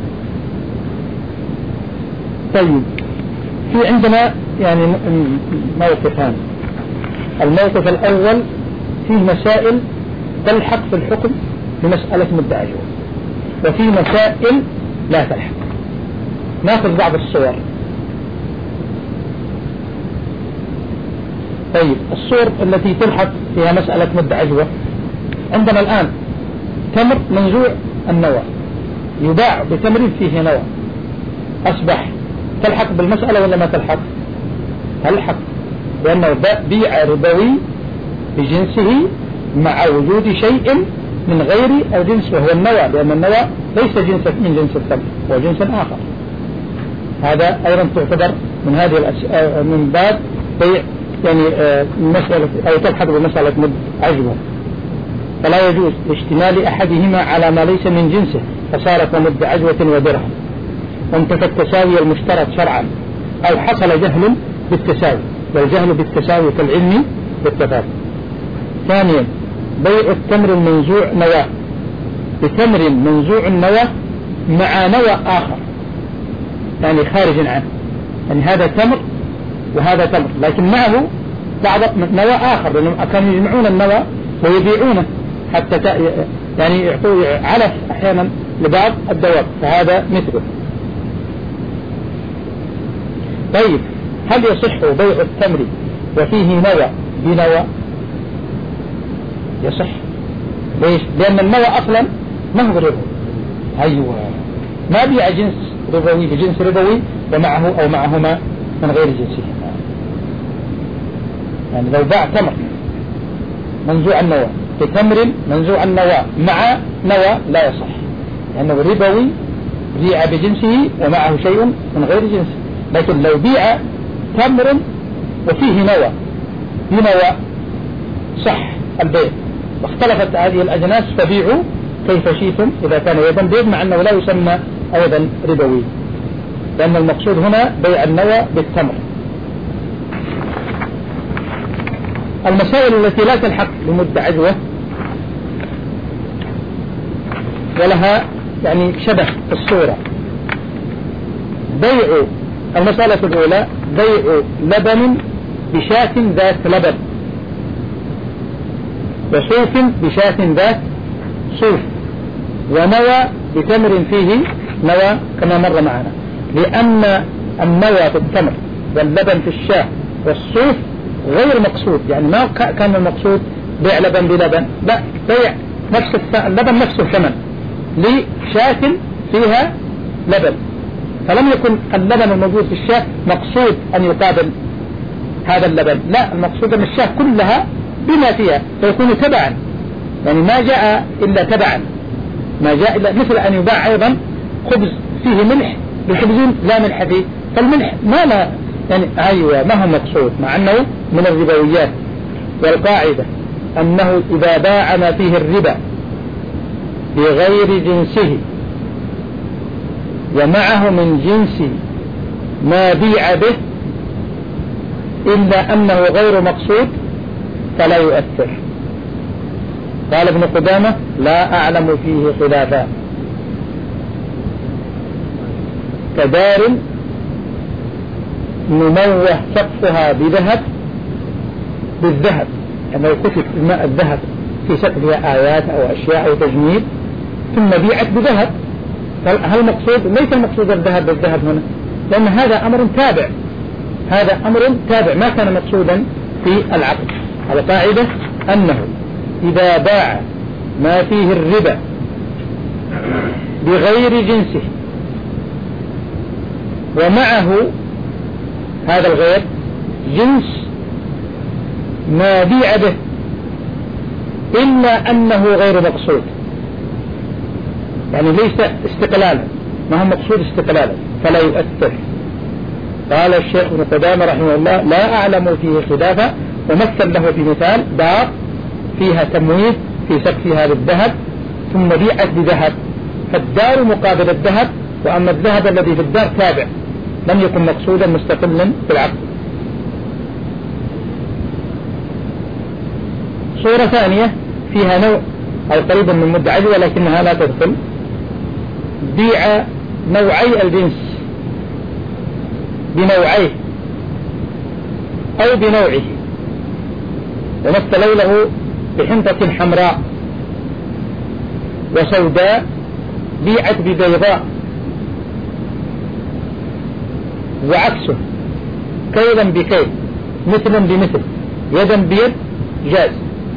طيب في عندنا يعني موقفان. الموقف الأول فيه مسائل تلحق في الحكم بمسألة مدعى أجوة، وفي مسائل لا تلحق. ناخذ بعض الصور. طيب الصور التي تلحق فيها مسألة مدعى أجوة، عندنا الآن تمر منزوع النوى يباع بتمر فيه نوى، أصبح تلحق بالمسألة ولا ما تلحق؟ تلحق، لأنه بيع ربوي بجنسه مع وجود شيء من غير الجنس وهو النوى، لأن النوى ليس جنسا من جنس التمر، هو جنس آخر. هذا أيضا تعتبر من هذه الأشياء من باب بيع يعني مسألة أو تلحق بمسألة مد عجوة، فلا يجوز اشتمال أحدهما على ما ليس من جنسه فصارت مد عجوة ودرهم، وانتفى التساوي المشترط شرعا، أو حصل جهل بالتساوي، والجهل بالتساوي كالعلم بالتفاوت. ثانيا بيع التمر المنزوع نواه بتمر منزوع النواه مع نوى آخر، يعني خارج عنه، يعني هذا تمر وهذا تمر لكن معه بعض نوى آخر، لأنهم كانوا يجمعون النوى ويبيعونه حتى يعني يعطوا علف أحيانا لبعض الدواب، فهذا مثله. طيب هل يصح بيع التمر وفيه نوى بنوى؟ يصح. ليش؟ لأن النوى أصلا ما هو ربوي. أيوة، ما بيع جنس ربوي بجنس ربوي ومعه أو معهما من غير جنسه. يعني لو باع تمر منزوع النوى بتمر منزوع النوى مع نوى لا يصح، لأنه ربوي بيع بجنسه ومعه شيء من غير جنسه. لكن لو بيع تمر وفيه نوى بنوى صح البيع، واختلفت هذه الأجناس فبيعوا كيف شئتم إذا كان يدا بيد، مع أنه لا يسمى أيضا ربوي، لأن المقصود هنا بيع النوى بالتمر. المسائل التي لا تلحق بمد عجوة ولها يعني شبه في الصورة، بيع المسألة الأولى بيع لبن بشاة ذات لبن وصوف بشاة ذات صوف، ونوى بتمر فيه نوى كما مر معنا، لأن النوى في التمر واللبن في الشاة والصوف غير مقصود، يعني ما كان المقصود بيع لبن بلبن، لا، بيع نفس اللبن نفسه ثمن لشاة فيها لبن، فلم يكن اللبن الموجود في الشاة مقصود أن يقابل هذا اللبن، لا، المقصود أن الشاة كلها بما فيها فيكون تبعا، يعني ما جاء إلا تبعا، ما جاء إلا مثل أن يباع أيضا خبز فيه ملح بخبز لا ملح فيه، فالملح ما لا يعني أيوة ما هو مقصود، مع أنه من الربويات. والقاعدة أنه إذا باع ما فيه الربا بغير جنسه ومعه من جنس ما بيع به إلا أنه غير مقصود فلا يؤثر. قال ابن قدامة لا أعلم فيه خلافا، كدار مموه سقفها بذهب بالذهب، أنه كتب الماء الذهب في سقفها آيات أو أشياء أو تجميل ثم بيعت بذهب، هل مقصود؟ ليس المقصود الذهب بالذهب هنا، لأن هذا أمر تابع، هذا أمر تابع ما كان مقصودا في العقد. القاعدة أنه إذا باع ما فيه الربا بغير جنسه ومعه هذا الغير جنس ما بيع به إلا أنه غير مقصود، يعني ليس استقلالا، ما هو مقصود استقلالا فلا يؤثر. قال الشيخ ابن قدامة رحمه الله لا أعلم فيه خلافا، ومثل له في مثال دار فيها تمويه في سقفها بالذهب ثم بيعت بذهب، فالدار مقابل الذهب، وأما الذهب الذي في الدار تابع لم يكن مقصودا مستقلا في العقد. صورة ثانية فيها نوع أو قريبا من مدة عجوة ولكنها لا تدخل. بيع نوعي الجنس بنوعيه أو بنوعه، ومثلوا له بحنطة حمراء وسوداء بيعت ببيضاء، وعكسه كيلا بكيل مثلا بمثل يدا بيد جاز.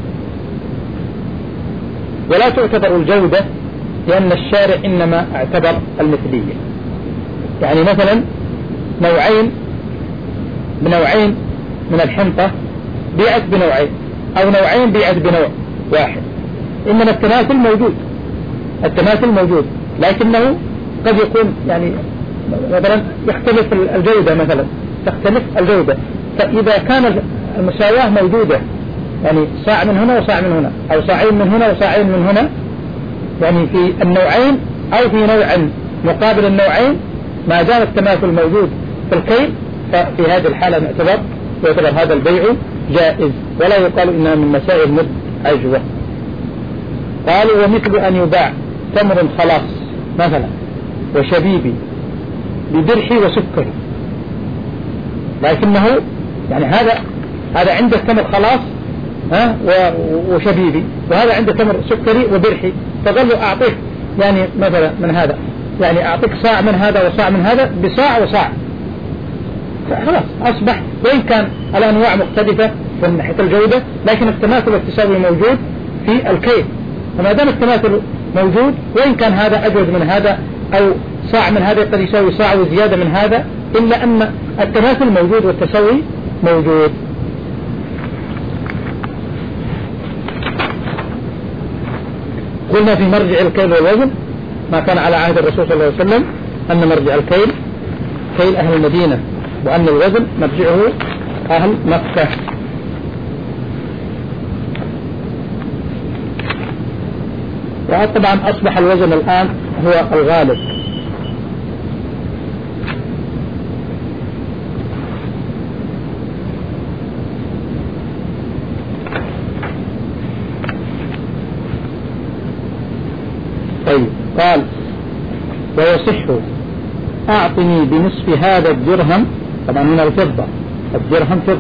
ولا تعتبر الجودة لأن الشارع إنما اعتبر المثلية. يعني مثلا نوعين بنوعين من الحنطة بيعت بنوعين، أو نوعين بيعت بنوع واحد، إنما التماثل موجود، التماثل موجود، لكنه قد يكون يعني مثلا يختلف الجودة، مثلا تختلف الجودة. فإذا كان المساواة موجودة، يعني صاع من هنا وصاع من هنا، أو صاعين من هنا وصاعين من هنا، يعني في النوعين أو في نوع مقابل النوعين، ما دام التماثل موجود في الكيل، ففي هذه الحالة نعتبر يعتبر هذا البيع جائز، ولا يقال إنها من مسائل مد عجوة. قالوا ومثل أن يباع تمر خلاص مثلا وشبيبي بدرحي وسكري، لكنه يعني هذا هذا عنده تمر خلاص ها وشبيبي، وهذا عنده تمر سكري وبرحي، فقال له أعطيك يعني مثلا من هذا، يعني أعطيك صاع من هذا وصاع من هذا بصاع وصاع، خلاص أصبح وإن كان الأنواع مختلفة من ناحية الجودة، لكن التماثل والتساوي موجود في الكيل. فما دام التماثل موجود، وإن كان هذا أجود من هذا أو صاع من هذا قد يساوي صاع وزيادة من هذا، إلا أن التماثل موجود والتساوي موجود. قلنا في مرجع الكيل والوزن ما كان على عهد الرسول صلى الله عليه وسلم، أن مرجع الكيل كيل أهل المدينة، وأن الوزن مرجعه أهل مكة. وطبعا أصبح الوزن الآن هو الغالب. طيب قال ويصح أعطني بنصف هذا الدرهم، طبعا من الفضة، الدرهم فضة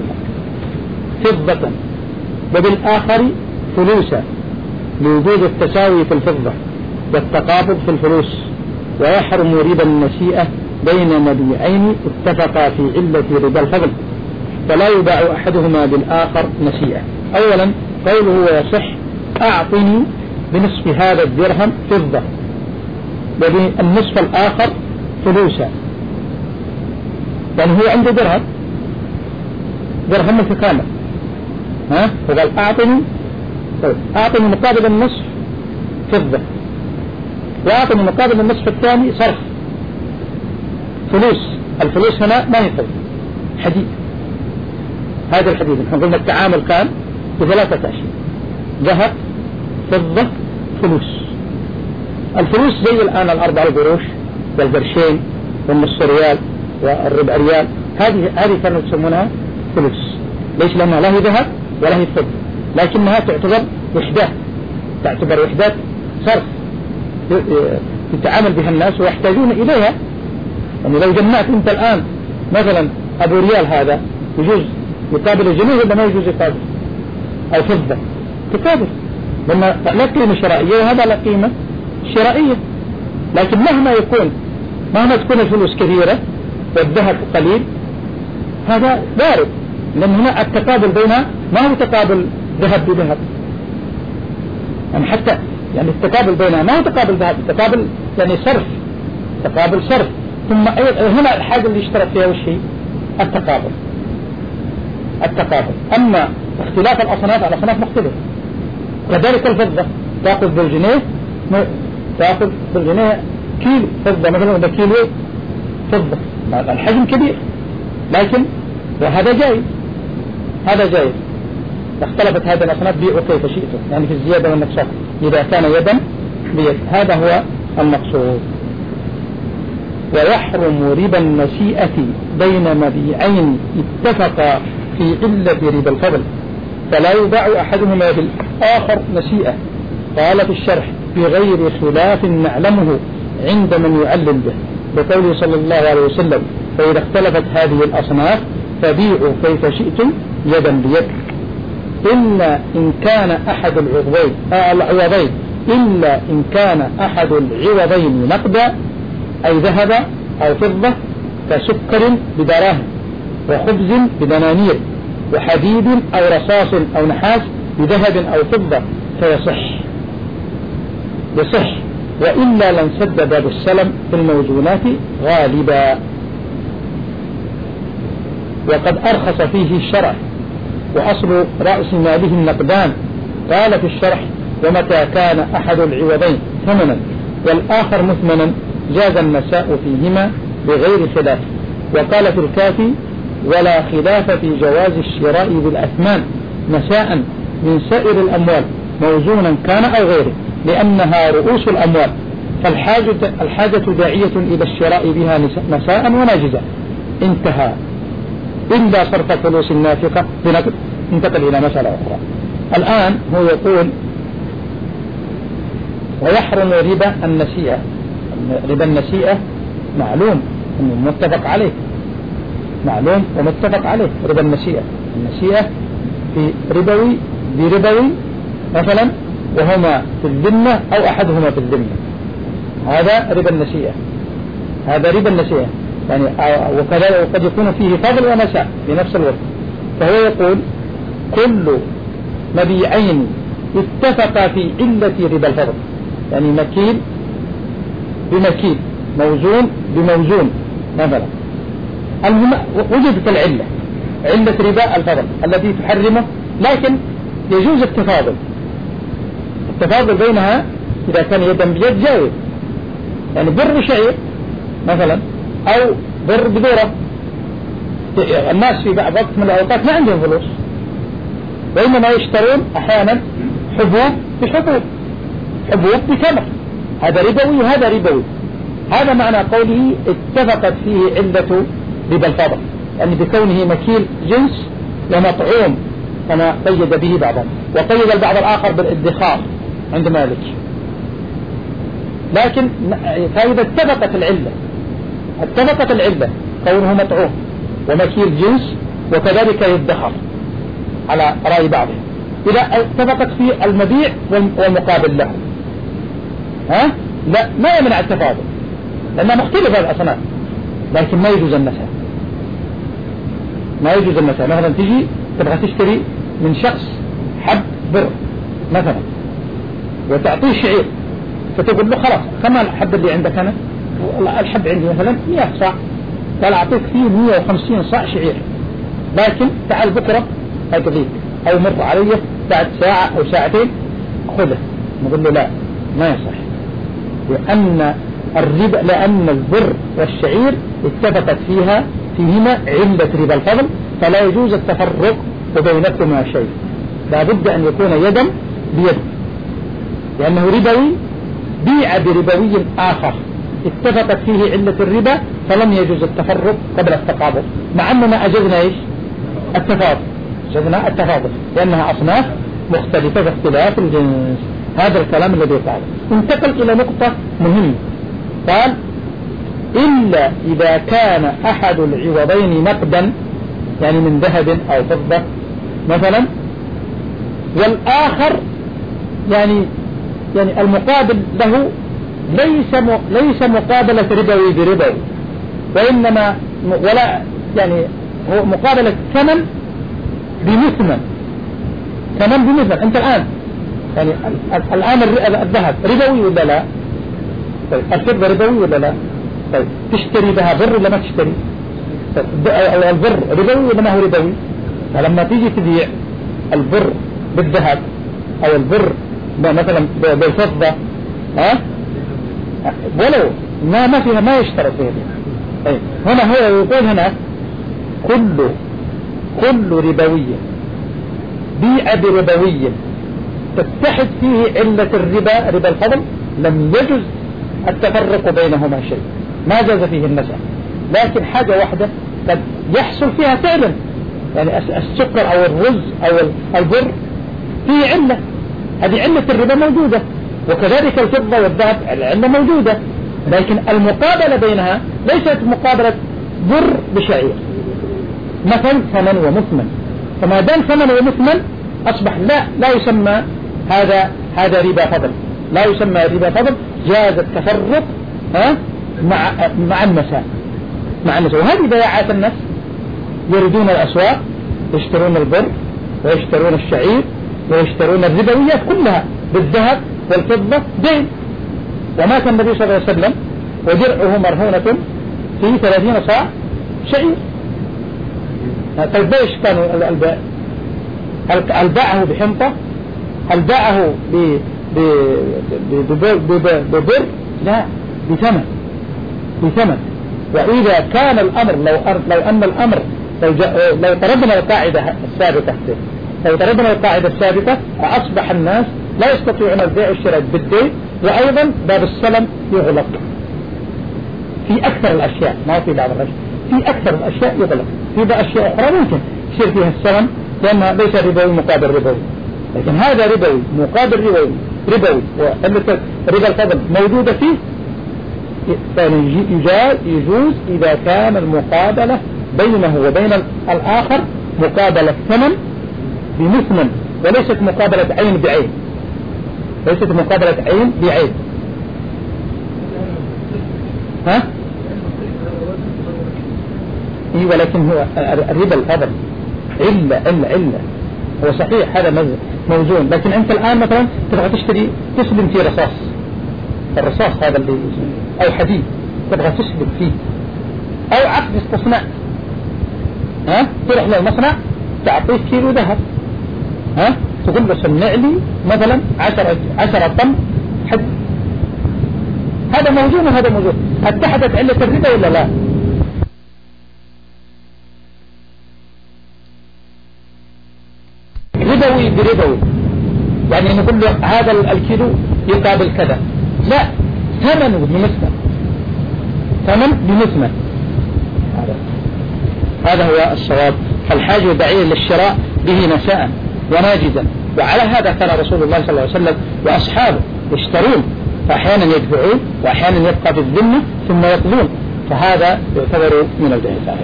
فضة وبالآخر فلوسا، لوجود التساوي في الفضة والتقابض في الفلوس. ويحرم ربا النسيئة بين مبيعين اتفقا في علة ربا الفضل، فلا يباع أحدهما بالآخر نسيئة. أولا قوله ويصح أعطني بنصف هذا الدرهم فضة، وبالنصف الآخر فلوسا، يعني هو عنده درهم درهم متكامل، ها وقال أعطني، طيب أعطني مقابل النصف فضة، وأعطني مقابل النصف الثاني صرف فلوس. الفلوس هنا ما يفضل حديد، هذا الحديد نحن قلنا التعامل كان بثلاثة أشياء: ذهب فضة فلوس. الفلوس زي الآن الأربع قروش والقرشين والنص ريال والربع ريال، هذه هذه كانوا يسمونها فلوس. ليش؟ لأنها لا هي ذهب ولا هي فضة، لكنها تعتبر وحدات، تعتبر وحدات صرف يتعامل بها الناس ويحتاجون إليها. يعني لو جمعت أنت الآن مثلا أبو ريال هذا يجوز يقابل الجنيه ولا ما يجوز يقابل؟ أو فضة تقابل، لأن لا قيمة شرائية وهذا لا قيمة شرائية. لكن مهما يكون مهما تكون الفلوس كثيرة والذهب قليل، هذا وارد، لأن هنا التقابل بينها ما هو تقابل ذهب بذهب، يعني حتى يعني التقابل بينها ما هو تقابل ذهب، تقابل يعني صرف، تقابل صرف. ثم هنا الحاجة اللي اشترك فيها وش هي؟ التقابل التقابل أما اختلاف الأصناف، الأصناف مختلفة. كذلك الفضة تأخذ بالجنيه تأخذ بالجنيه كيلو فضة مثلا، ولا كيلو فضة، الحجم كبير، لكن وهذا جائز، هذا جائز. اختلفت هذه الأصناف بيعوا كيف شئتم، يعني في الزيادة والنقصان إذا كان يدا بيد، هذا هو المقصود. ويحرم ربا النسيئة بين مبيعين اتفقا في علة ربا الفضل، فلا يباع أحدهما بالآخر نسيئة. قال في الشرح بغير خلاف نعلمه عند من يعلم به، بقوله صلى الله عليه وسلم فإذا اختلفت هذه الأصناف فبيعوا كيف شئتم يدا بيد، إلا إن كان أحد العوضين العوضين إلا إن كان أحد العوضين نقدا أي ذهب أو فضة كسكر بدراهم وخبز بدنانير وحديد أو رصاص أو نحاس بذهب أو فضة فيصح يصح، وإلا لانسد باب السلم في الموزونات غالبا. وقد أرخص فيه الشرع وأصل رأس ماله النقدان. قال في الشرح ومتى كان أحد العوضين ثمنا والآخر مثمنا جاز النساء فيهما بغير خلاف. وقال في الكافي ولا خلاف في جواز الشراء بالأثمان نساء من سائر الأموال موزونا كان أو غيره، لأنها رؤوس الأموال، فالحاجة الحاجة داعية إلى الشراء بها نساء وناجزة. انتهى. إلا صرف فلوس النافقة بنقد. انتقل إلى مسألة أخرى. الآن هو يقول ويحرم ربا النسيئة. ربا النسيئة معلوم أنه متفق عليه، معلوم ومتفق عليه. ربا النسيئة، النسيئة في ربوي بربوي مثلا وهما في الذمة أو أحدهما في الذمة، هذا ربا النسيئة، هذا ربا النسيئة يعني. وكذلك وقد يكون فيه فضل ونساء بنفس الوقت. فهو يقول كل مبيعين اتفقا في علة ربا الفضل، يعني مكيل بمكيل، موزون بموزون مثلا، المهم وجدت العلة، علة ربا الفضل التي تحرمه، لكن يجوز التفاضل. التفاضل بينها إذا كان يدا بيد جائز، يعني بر شعير مثلا أو بر بذرة. الناس في بعض وقت من الأوقات ما عندهم فلوس، وإنما يشترون أحيانا حبوب بحبوب، حبوب بتمر، هذا ربوي وهذا ربوي. هذا معنى قوله اتفقت فيه علة ربا الفضل، يعني بكونه مكيل جنس ومطعوم كما قيد به بعضهم، وقيد البعض الآخر بالادخار عند مالك. لكن فإذا اتفقت العلة، اتفقت العلة كونه مطعوم ومكيل جنس وكذلك يدخر على رأي بعضهم، إذا اتفقت في المبيع والمقابل له، ها لا ما يمنع التفاضل لأنها مختلفة الأصناف، لكن ما يجوز النساء، ما يجوز النساء. مثلا تجي تبغى تشتري من شخص حب بر مثلا وتعطيه شعير، فتقول له خلاص كما الحب اللي عندك أنا، الحب عندي مثلا مئة صاع، قال أعطيك فيه مئة وخمسين صاع شعير، لكن تعال بكرة أقضيك أو مر علي بعد ساعة أو ساعتين خذه. نقول له لا ما يصح، لأن الربا لأن البر والشعير اتفقت فيها فيهما علة ربا الفضل، فلا يجوز التفرق وبينكما شيء، لا بد أن يكون يدا بيد، لأنه ربوي بيع بربوي آخر اتفقت فيه علة الربا، فلم يجوز التفرق قبل التقابض، مع أننا أجزنا إيش التفاضل، أجزنا التفاضل لأنها أصناف مختلفة باختلاف الجنس. هذا الكلام الذي قال. انتقل إلى نقطة مهمة، قال إلا إذا كان أحد العوضين نقدا، يعني من ذهب أو فضة مثلا، والآخر يعني يعني المقابل له ليس ليس مقابلة ربوي بربوي، وإنما ولا يعني هو مقابلة ثمن بمثمن، ثمن بمثمن. أنت الآن يعني الآن الذهب ربوي ولا لا؟ طيب الفضة ربوي ولا لا؟ طيب تشتري بها بر ولا ما تشتري؟ طيب البر ربوي ولا ما هو ربوي؟ فلما تيجي تبيع البر بالذهب أو البر مثلا بالفضة، ها ولو ما ما فيها ما يشترط فيها. طيب هنا هو يقول هنا كل كل ربوي بيع بربوي تتحد فيه علة الربا ربا الفضل لم يجوز التفرق بينهما شيء، ما جاز فيه النساء. لكن حاجة واحدة قد يحصل فيها فعلا، يعني السكر أو الرز أو البر فيه علة، هذه علة الربا موجودة، وكذلك الفضة والذهب العلة موجودة، لكن المقابلة بينها ليست مقابلة بر بشعير مثلا ثمن ومثمن. فما دام ثمن ومثمن أصبح لا لا يسمى هذا هذا ربا فضل، لا يسمى ربا فضل، جاز التفرق ها مع مع النساء مع النساء. وهذه بياعات الناس يريدون الأسواق، يشترون البر ويشترون الشعير ويشترون الربويات كلها بالذهب والفضة دين. ومات النبي صلى الله عليه وسلم ودرعه مرهونة في ثلاثين صاع شعير. طيب ليش كانوا الباع؟ هل باعه بحنطة؟ هل باعه ببر؟ لا، بثمن بثمن. وإذا كان الأمر لو لو أن الأمر لو, لو طردنا القاعدة السابقة لو طردنا القاعدة السابقة أصبح الناس لا يستطيعون البيع والشراء بالدين، وأيضا باب السلم يغلق في أكثر الأشياء، ما في بعض الأشياء، في أكثر الأشياء يغلق. في بعض أشياء أخرى ممكن يصير فيها السلم لأنها ليس ربوي مقابل ربوي، لكن هذا ربوي مقابل ربوي ربوي وربا الفضل موجودة فيه، يجوز إذا كان المقابلة بينه وبين الآخر مقابلة ثمن بمثمن، وليست مقابلة عين بعين، ليست مقابلة عين بعين. ها؟ إيه، ولكن هو الربا الفضل علة علة علة. هو صحيح هذا موزون، لكن أنت الآن مثلا تبغى تشتري تسلم في رصاص، الرصاص هذا اللي أو حديد تبغى تسلم فيه، أو عقد استصناع، ها تروح للمصنع تعطيه كيلو ذهب، ها تقول له صنع لي مثلا عشرة عشرة طن حد. هذا موجود وهذا موجود. اتحدت علة الربا ولا لا؟ ربوي بربوي، يعني نقول له هذا الكيلو يقابل كذا، لا، ثمنه بمثمن، ثمن بمثمن. هذا هو الصواب. فالحاج بعير للشراء به نساء وناجزا، وعلى هذا كان رسول الله صلى الله عليه وسلم وأصحابه يشترون، فأحيانا يدفعون وأحيانا يبقى بالذمة ثم يقضون، فهذا يعتبر من البيع.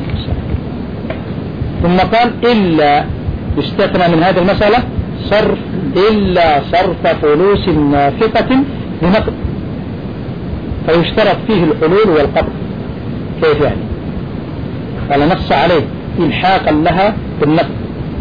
ثم قال إلا يستثنى من هذه المسألة صرف إلا صرف فلوس نافقة بنقد، فيشترط فيه الحلول والقبض. كيف يعني؟ قال نص عليه إلحاقا لها بالنقد.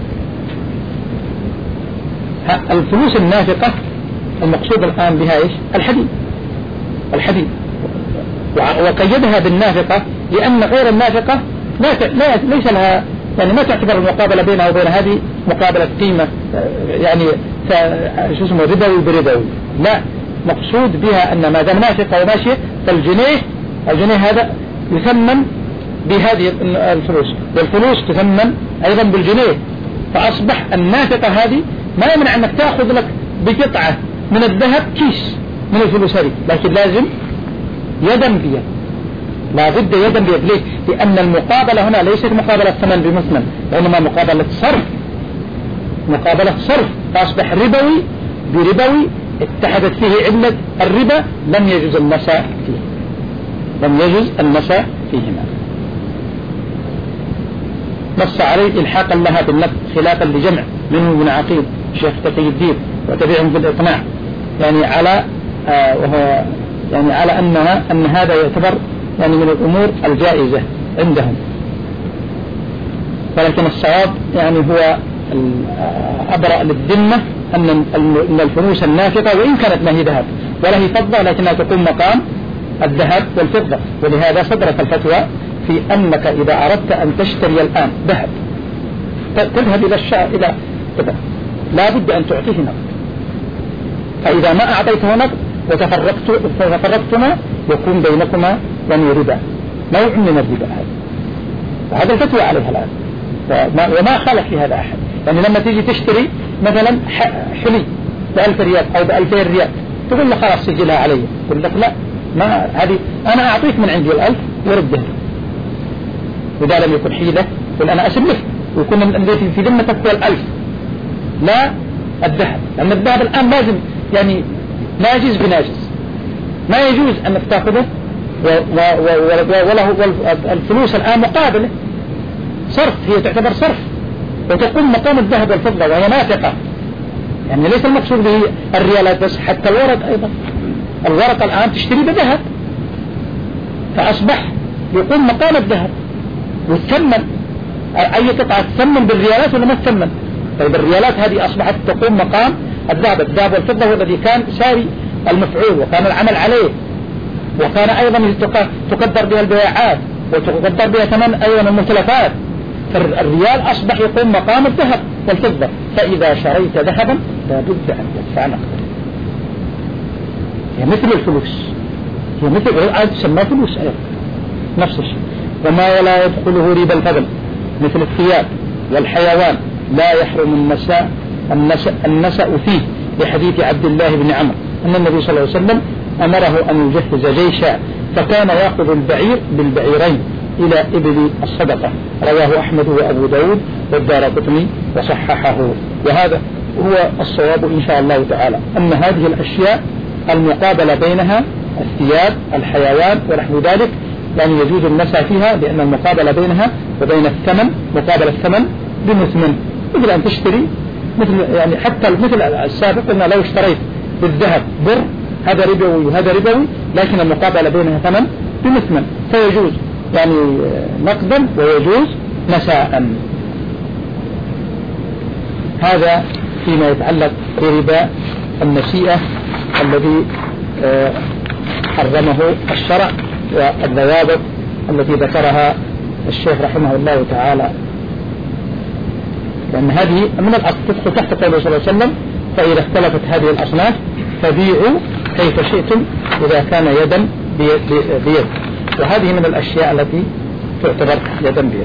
الفلوس النافقة المقصود الآن بها إيش؟ الحديد الحديد وقيدها بالنافقة لأن غير النافقة لا ت... لا ليس لها، يعني ما تعتبر المقابلة بينها وبين هذه مقابلة قيمة، يعني ف... شو اسمه ربوي بربوي، لا، مقصود بها أن ما دام نافقة وماشية فالجنيه الجنيه هذا يثمن بهذه الفلوس، والفلوس تثمن أيضا بالجنيه، فأصبح النافقة هذه ما يمنع أنك تأخذ لك بقطعة من الذهب كيس من الفلوس هذه، لكن لازم يدا بيد، لا بد يدا بيد. ليه؟ لأن المقابلة هنا ليست مقابلة ثمن بمثمن، وإنما مقابلة صرف، مقابلة صرف، فأصبح ربوي بربوي اتحدت فيه علة الربا، لم يجوز النساء فيه، لم يجوز النساء فيهما. نص عليه إلحاقا لها بالنقد خلافا لجمع منه ابن عقيل الشيخ تقي الدين وتبعهم بالإقناع، يعني على آه وهو يعني على أنها أن هذا يعتبر يعني من الأمور الجائزة عندهم، ولكن الصواب يعني هو أبرأ للذمة أن الفلوس النافقة وإن كانت ما هي ذهب ولا هي فضة لكنها تقوم مقام الذهب والفضة. ولهذا صدرت الفتوى في أنك إذا أردت أن تشتري الآن ذهب تذهب إلى الشعر إلى كذا لا بد أن تعطيه نقد، فإذا ما أعطيته نقد وتفرقتما يكون بينكما يعني ربا، نوع من الربا هذا، وهذا الفتوى عليها الآن وما خالف في هذا أحد. يعني لما تيجي تشتري مثلا حلي بألف ريال أو بألفين ريال تقول له خلاص سجلها علي، يقول لك لا، ما هذه أنا أعطيك من عندي الألف وردها، وإذا لم يكن حيلة قل أنا أسلف ويكون الذي في ذمتك هو الألف، لا الذهب، لأن الذهب الآن لازم يعني ناجز بناجز، ما يجوز أنك تأخذه وله الفلوس الآن مقابلة صرف، هي تعتبر صرف وتقوم مقام الذهب والفضة وهي نافقة. يعني ليس المقصود به الريالات بس، حتى الورق أيضا، الورق الآن تشتري بذهب فأصبح يقوم مقام الذهب والثمن، أي قطعة تثمن بالريالات ولا ما تثمن؟ طيب الريالات هذه أصبحت تقوم مقام الذهب. الذهب والفضة هو الذي كان ساري المفعول وكان العمل عليه، وكان أيضا تقدر بها البيعات وتقدر بها ثمن أيضا المتلفات. فالريال أصبح يقوم مقام الذهب والفضة. فإذا شريت ذهبا لابد أن تدفع نقدا، هي مثل الفلوس، هي مثل الآن تسمى فلوس أيضا نفس الشيء. وما لا يدخله ربا الفضل مثل الثياب والحيوان لا يحرم النساء النسأ, النسأ فيه، لحديث عبد الله بن عمرو أن النبي صلى الله عليه وسلم أمره أن يجهز جيشا فكان يأخذ البعير بالبعيرين إلى إبل الصدقة. رواه أحمد وأبو داود والدارقطني وصححه. وهذا هو الصواب إن شاء الله تعالى، أن هذه الأشياء المقابلة بينها الثياب الحيوان ونحو ذلك يعني يجوز النساء فيها، لأن المقابلة بينها وبين الثمن مقابل الثمن بمثمن، مثل أن تشتري مثل يعني حتى مثل السابق أن لو اشتريت بالذهب بر هذا ربوي وهذا ربوي، لكن المقابلة بينها ثمن بمثمن، فيجوز يعني نقدا ويجوز نساء. هذا فيما يتعلق بربا النسيئة الذي حرمه الشرع والضوابط التي ذكرها الشيخ رحمه الله تعالى، لأن هذه من الأصل تدخل تحت قوله صلى الله عليه وسلم فإذا اختلفت هذه الأصناف فبيعوا كيف شئتم إذا كان يدا بيد. وهذه من الأشياء التي تعتبر يدا بيد.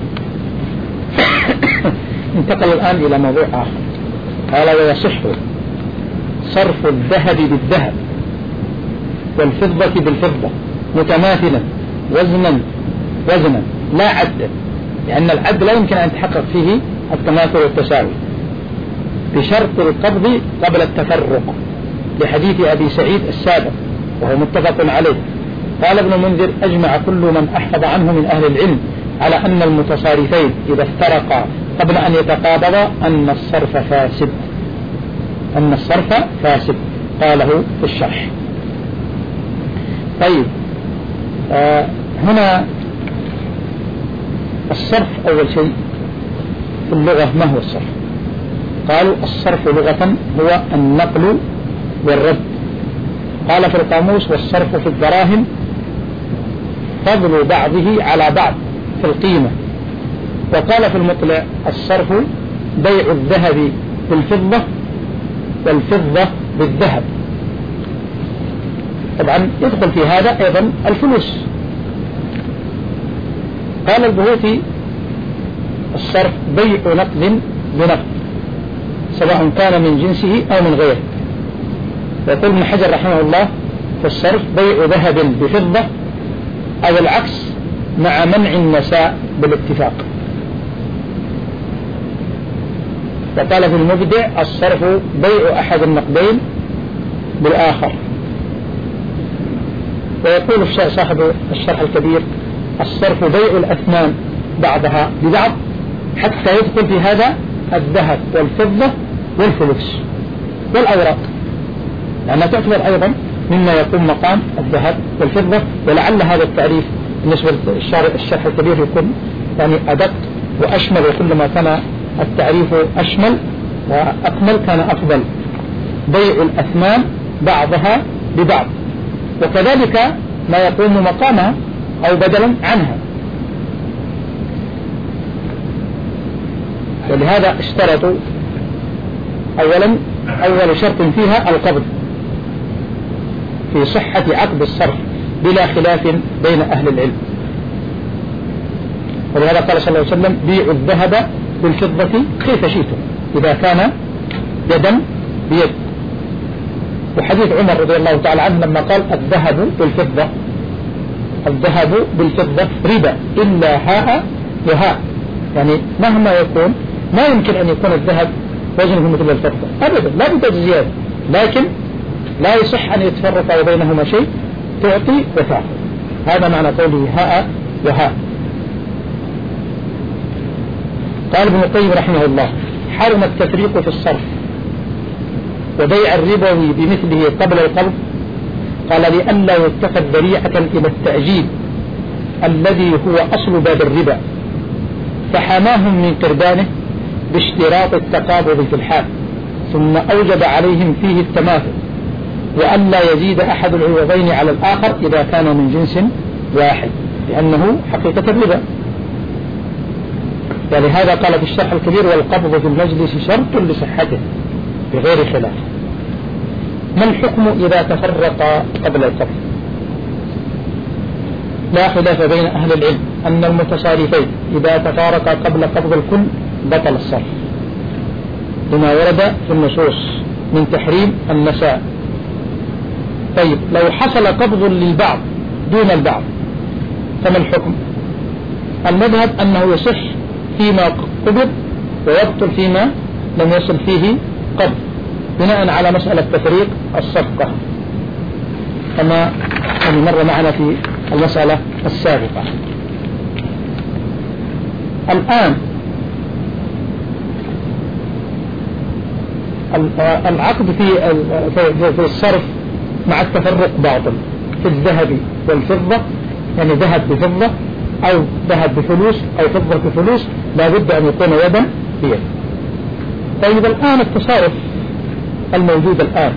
انتقل الآن إلى موضوع آخر، قال ويصح صرف الذهب بالذهب والفضة بالفضة متماثلا وزنا وزنا لا عد، لأن العد لا يمكن أن يتحقق فيه التماثل والتساوي، بشرط القبض قبل التفرق، لحديث أبي سعيد السابق وهو متفق عليه. قال ابن منذر أجمع كل من أحفظ عنه من أهل العلم على أن المتصارفين إذا افترقا قبل أن يتقابضا أن الصرف فاسد، أن الصرف فاسد، قاله في الشرح. طيب آه هنا الصرف أول شيء في اللغة ما هو الصرف؟ قالوا الصرف لغة هو النقل والرد. قال في القاموس والصرف في الدراهم فضل بعضه على بعض في القيمة. وقال في المطلع الصرف بيع الذهب بالفضة والفضة بالذهب. طبعا يدخل في هذا أيضا الفلوس. قال البهوتي الصرف بيع نقد بنقد سواء كان من جنسه أو من غيره. ويقول ابن حجر رحمه الله في الصرف بيع ذهب بفضة أو العكس مع منع النساء بالاتفاق. وقال في المبدع الصرف بيع أحد النقدين بالآخر. ويقول صاحب الشرح الكبير الصرف بيع الأثمان بعضها ببعض حتى يدخل في هذا الذهب والفضة والفلوس والأوراق، لأنها تعتبر أيضا مما يقوم مقام الذهب والفضة. ولعل هذا التعريف بالنسبة للشرح الكبير يكون يعني أدق وأشمل، وكلما كان التعريف أشمل وأكمل كان أفضل. بيع الأثمان بعضها ببعض، وكذلك ما يقوم مقامها أو بدلا عنها. ولهذا اشترطوا أولا أول شرط فيها القبض في صحة عقد الصرف بلا خلاف بين أهل العلم. ولهذا قال صلى الله عليه وسلم بيعوا الذهب بالفضة كيف شئتم إذا كان يدا بيد. وحديث عمر رضي الله تعالى عنه لما قال الذهب بالفضة، الذهب بالفضة ربا إلا هاء وهاء، يعني مهما يكون ما يمكن أن يكون الذهب وزنه مثل الفضة أبدا، لا بد زيادة، لكن لا يصح أن يتفرق بينهما شيء، تعطي وتأخذ. هذا معنى قوله هاء وهاء. قال ابن القيم رحمه الله: حرم التفريق في الصرف وبيع الربوي بمثله قبل القبض. قال: لئلا يتخذ ذريعة إلى التأجيل الذي هو أصل باب الربا، فحماهم من قربانه باشتراط التقابض في الحال، ثم أوجب عليهم فيه التماثل، وألا يزيد أحد العوضين على الآخر إذا كان من جنس واحد، لأنه حقيقة الربا. ولهذا قال في الشرح الكبير: والقبض في المجلس شرط لصحته بغير خلاف. ما الحكم إذا تفرق قبل القبض؟ لا خلاف بين أهل العلم أن المتصارفين إذا تفارقا قبل قبض الكل بطل الصرف، لما ورد في النصوص من تحريم النساء. طيب، لو حصل قبض للبعض دون البعض فما الحكم؟ المذهب أنه يصح فيما قبض ويبطل فيما لم يصل فيه قبض، بناء على مسألة تفريق الصفقة كما مر معنا في المسألة السابقة. الآن العقد في الصرف مع التفرق باطل في الذهب والفضة، يعني ذهب بفضة أو ذهب بفلوس أو فضة بفلوس، لا بد أن يكون يدا بيد. طيب، الآن التصارف الموجود الآن،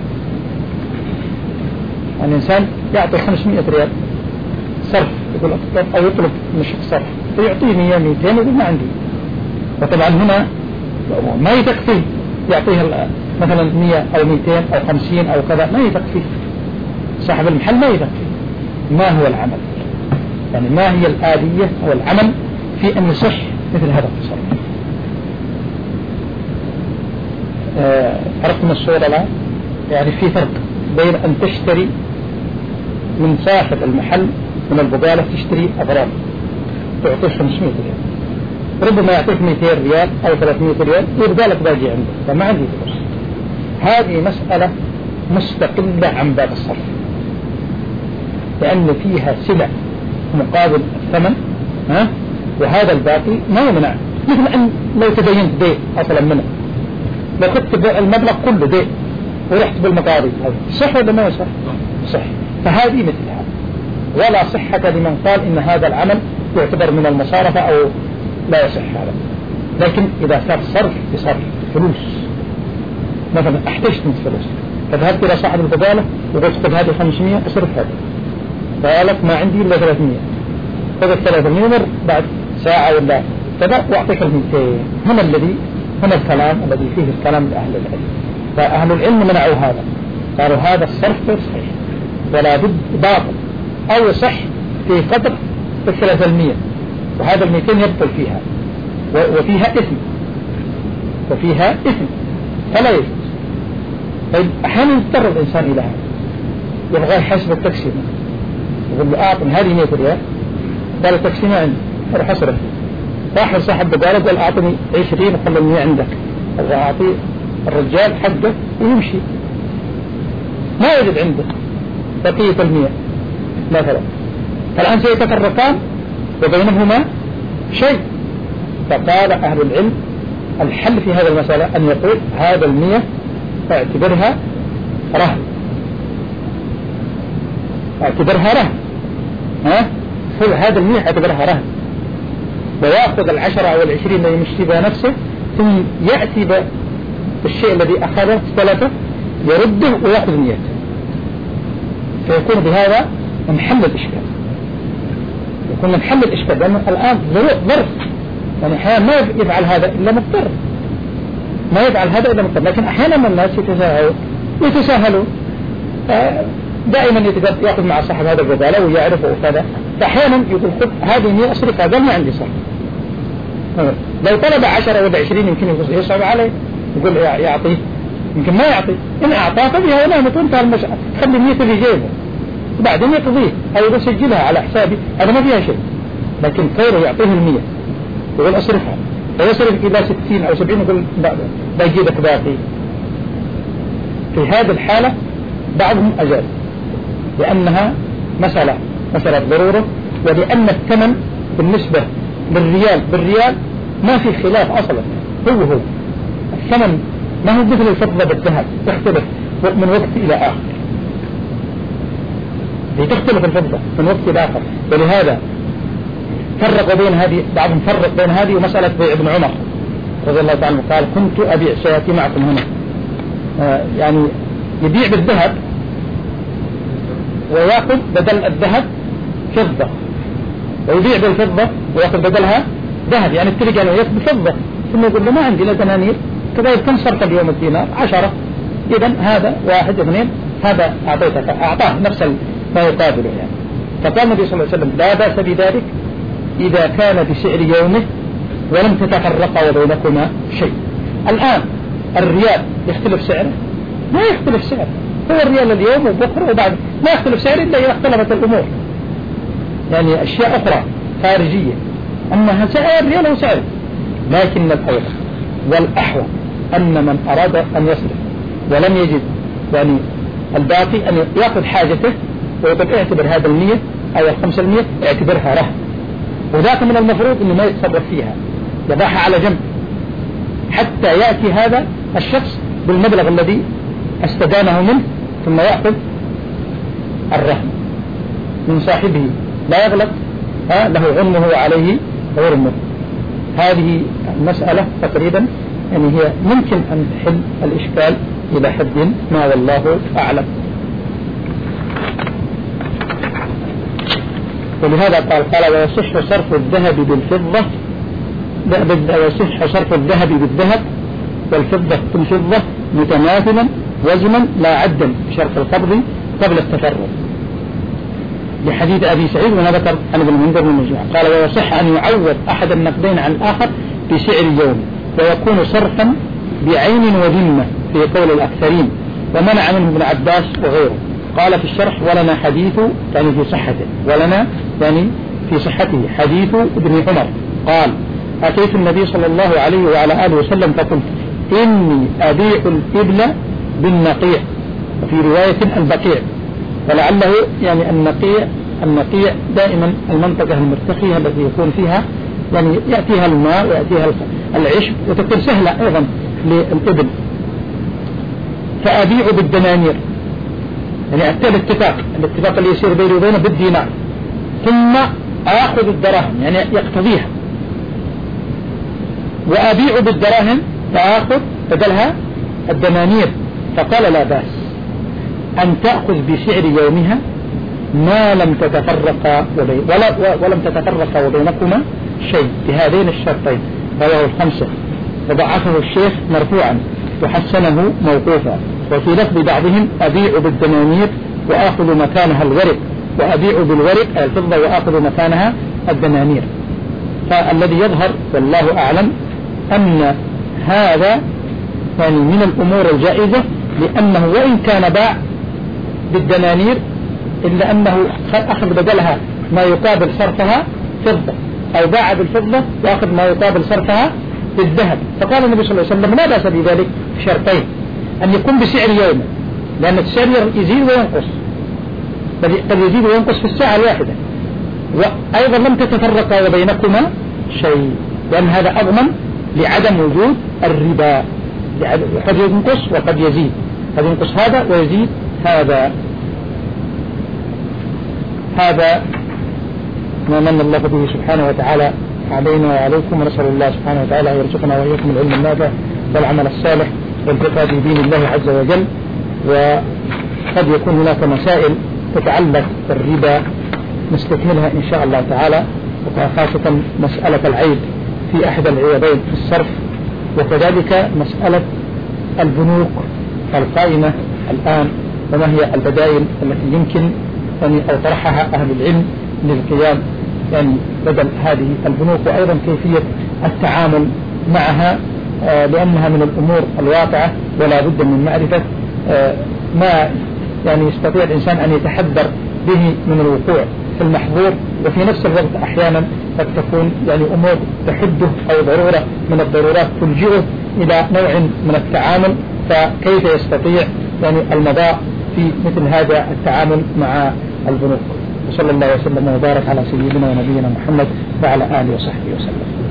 الإنسان يعطي خمسمائة ريال صرف، يقول أو يطلب مش صرف فيعطيه مية ميتين يقول ما عندي، وطبعا هنا ما يتكفي يعطيه مثلا مية أو ميتين أو خمسين أو كذا، ما يتكفي صاحب المحل، ما يتكفي. ما هو العمل؟ يعني ما هي الآلية أو العمل في أن يصح مثل هذا التصرف؟ آه عرفتم الصورة الآن؟ يعني في فرق بين أن تشتري من صاحب المحل من البقالة، تشتري أغراض تعطيه خمسمائة ريال، ربما يعطيك مئتين ريال أو ثلاثمائة ريال يبقى لك باقي عنده، فما عندي فرص. هذه مسألة مستقلة عن باب الصرف، لأن فيها سلع مقابل الثمن، ها؟ وهذا الباقي ما يمنع. مثل أن لو تبينت دين أصلا منه، لو كنت المبلغ كله دين ورحت بالمقاضي، صح ولا ما يصح؟ صح. فهذه مثل هذا، ولا صحة لمن قال إن هذا العمل يعتبر من المصارفة أو لا يصح هذا. لكن إذا صار صرف بصرف فلوس، مثلا احتجت من فلوس فذهبت إلى صاحب البقالة وقلت خذ هذه خمسمائة اصرف هذا، فقالت ما عندي إلا ثلاثمائة، خذ الثلاثمائة مر بعد ساعة ولا كذا وأعطيك المئتين. هنا الذي هنا الكلام الذي فيه الكلام لأهل العلم، فأهل العلم منعوا هذا، قالوا هذا الصرف صحيح ولا بد باطل، أو يصح في قدر الثلاثمائة وهذا المئتين يبطل فيها وفيها إثم وفيها إثم فلا يجوز. طيب، أحيانا يضطر الإنسان إلى هذا، يبغى يحسب التاكسي، يقول له أعطني هذه مئة ريال، قال التاكسي ما عندي أروح أصرف، راح لصاحب بقالة قال أعطني عشرين وخلي المئة عندك، أبغى أعطي الرجال حقه ويمشي، ما يجد عنده بقية المئة مثلا. فالآن سيتفرقان وبينهما شيء، فقال أهل العلم الحل في هذا المسألة أن يقول هذا المئة اعتبرها رهن، اعتبرها رهن، ها؟ هذا المئة اعتبرها رهن، ويأخذ العشرة أو العشرين الذي يمشي بها نفسه، ثم يأتي بالشيء الذي أخذه ثلاثة يرده ويأخذ مئة، فيكون بهذا محل الإشكال، يكون محل الإشكال، لأنه الآن ظرف، يعني أحيانا ما يفعل هذا إلا مضطر، ما يفعل هذا إلا مضطر، لكن أحيانا الناس يتساهلوا يتساهلوا دائما يأخذ مع صاحب هذا البقالة ويعرفه وكذا، فأحيانا يقول خذ هذه مئة أصرف هذا ما عندي صح. لو طلب عشرة ولا عشرين يمكن يصعب عليه، يقول يعطيه، يمكن ما يعطي، إن أعطاه فبها ونامت وانتهى المسألة، خلي المئة في جيبه وبعدين يقضيه أو يسجلها على حسابي، هذا ما فيها شيء. لكن غيره يعطيه المئة يقول أصرفها، فيصرف إلى ستين أو سبعين يقول لا بجيبك باقي. في هذه الحالة بعضهم أجاز لأنها مسألة مسألة ضرورة، ولأن الثمن بالنسبة للريال بالريال ما في خلاف أصلا، هو هو الثمن ما هو مثل الفضة بالذهب، تختلف من وقت إلى آخر، تختلف الفضة من وقت إلى آخر. ولهذا فرق بين هذه، بعضهم فرق بين هذه ومسألة بيع ابن عمر رضي الله تعالى عنه، قال كنت أبيع سيأتي معكم هنا، آه يعني يبيع بالذهب ويأخذ بدل الذهب فضة، ويبيع بالفضة ويأخذ بدلها ذهب، يعني الترجع له يأخذ بفضة ثم يقول له ما عندي لا دنانير، كذلك كم صرت اليوم الدينار؟ عشرة، إذا هذا واحد اثنين، هذا أعطيتك، أعطاه نفس ما يقابله يعني. فقال النبي صلى الله عليه وسلم لا بأس بذلك إذا كان بسعر يومه ولم تتفرق بينكما شيء. الآن الريال يختلف سعره؟ ما يختلف سعره، هو الريال اليوم وبكرة وبعد، ما يختلف سعره إلا إذا اختلفت الأمور، يعني أشياء أخرى خارجية، أما سعر الريال هو سعر. لكن الأولى والأحوى أن من أراد أن يصرف ولم يجد يعني الباقي أن يأخذ حاجته ويقول اعتبر هذا المية أو الخمسة المية اعتبرها رهن، وذاك من المفروض أنه ما يتصرف فيها، يضعها على جنب حتى يأتي هذا الشخص بالمبلغ الذي استدانه منه ثم يأخذ الرهن من صاحبه، لا يغلط، ها له غنمه وعليه غرمه. هذه المسألة تقريبا يعني هي ممكن أن تحل الإشكال إلى حد ما، والله أعلم. ولهذا قال قال ويصح صرف الذهب بالفضة، ويصح صرف الذهب بالذهب والفضة بالفضة متماثلا وزنا لا عدا بشرط القبض قبل التفرق، لحديث أبي سعيد وما ذكر عن ابن المنذر من المجموع. قال ويصح أن يعوض أحد النقدين عن الآخر بسعر يوم ويكون صرفا بعين وذمة في قول الأكثرين، ومنع منه ابن عباس وغيره. قال في الشرح ولنا حديث يعني في صحته، ولنا يعني في صحته حديث ابن عمر قال أتيت النبي صلى الله عليه وعلى آله وسلم فقلت إني أبيع الإبل بالنقيع، وفي رواية البقيع، ولعله يعني النقيع النقيع دائما المنطقة المرتخية التي يكون فيها يعني يأتيها الماء ويأتيها العشب وتكون سهلة أيضا للإبل، فأبيع بالدنانير، يعني أتى الاتفاق الاتفاق اللي يصير بيني وبينه بالدينار، ثم أخذ الدراهم يعني يقتضيها، وأبيع بالدراهم فأخذ بدلها الدنانير. فقال لا بأس أن تأخذ بسعر يومها ما لم تتفرق وبين ولا ولم تتفرق وبينكما شيء بهذين الشرطين. رواه الخمسة وضعفه الشيخ مرفوعا وحسنه موقوفا. وفي لفظ بعضهم أبيع بالدنانير وآخذ مكانها الورق، وأبيع بالورق الفضة وآخذ مكانها الدنانير. فالذي يظهر والله أعلم أن هذا يعني من الأمور الجائزة، لأنه وإن كان باع بالدنانير إلا أنه أخذ بدلها ما يقابل صرفها فضة، أو باع بالفضة وأخذ ما يقابل صرفها بالذهب. فقال النبي صلى الله عليه وسلم لا بأس بذلك شرطين، أن يكون بسعر يوم، لأن السعر يزيد وينقص، قد يزيد وينقص في الساعة الواحدة، وأيضا لم تتفرق بينكما شيء، لأن هذا أضمن لعدم وجود الربا، قد ينقص وقد يزيد، قد ينقص هذا ويزيد هذا. هذا ما من الله به سبحانه وتعالى علينا وعليكم، ونسأل الله سبحانه وتعالى أن يرزقنا وإياكم العلم النافع والعمل الصالح والفقه في دين الله عز وجل. وقد يكون هناك مسائل تتعلق بالربا نستكملها إن شاء الله تعالى، وخاصة مسألة العيب في أحد العيبين في الصرف، وكذلك مسألة البنوك القائمة الآن، وما هي البدائل التي يمكن أن أطرحها أهل العلم للقيام يعني بدل هذه البنوك، وأيضا كيفية التعامل معها، آه لأنها من الأمور الواقعة ولا بد من معرفة آه ما يعني يستطيع الإنسان أن يتحذر به من الوقوع في المحظور، وفي نفس الوقت أحيانا قد تكون يعني أمور تحده أو ضرورة من الضرورات تلجئه إلى نوع من التعامل، فكيف يستطيع يعني المضاء في مثل هذا التعامل مع البنوك؟ وصلى الله وسلم وبارك على سيدنا ونبينا محمد وعلى آله وصحبه وسلم.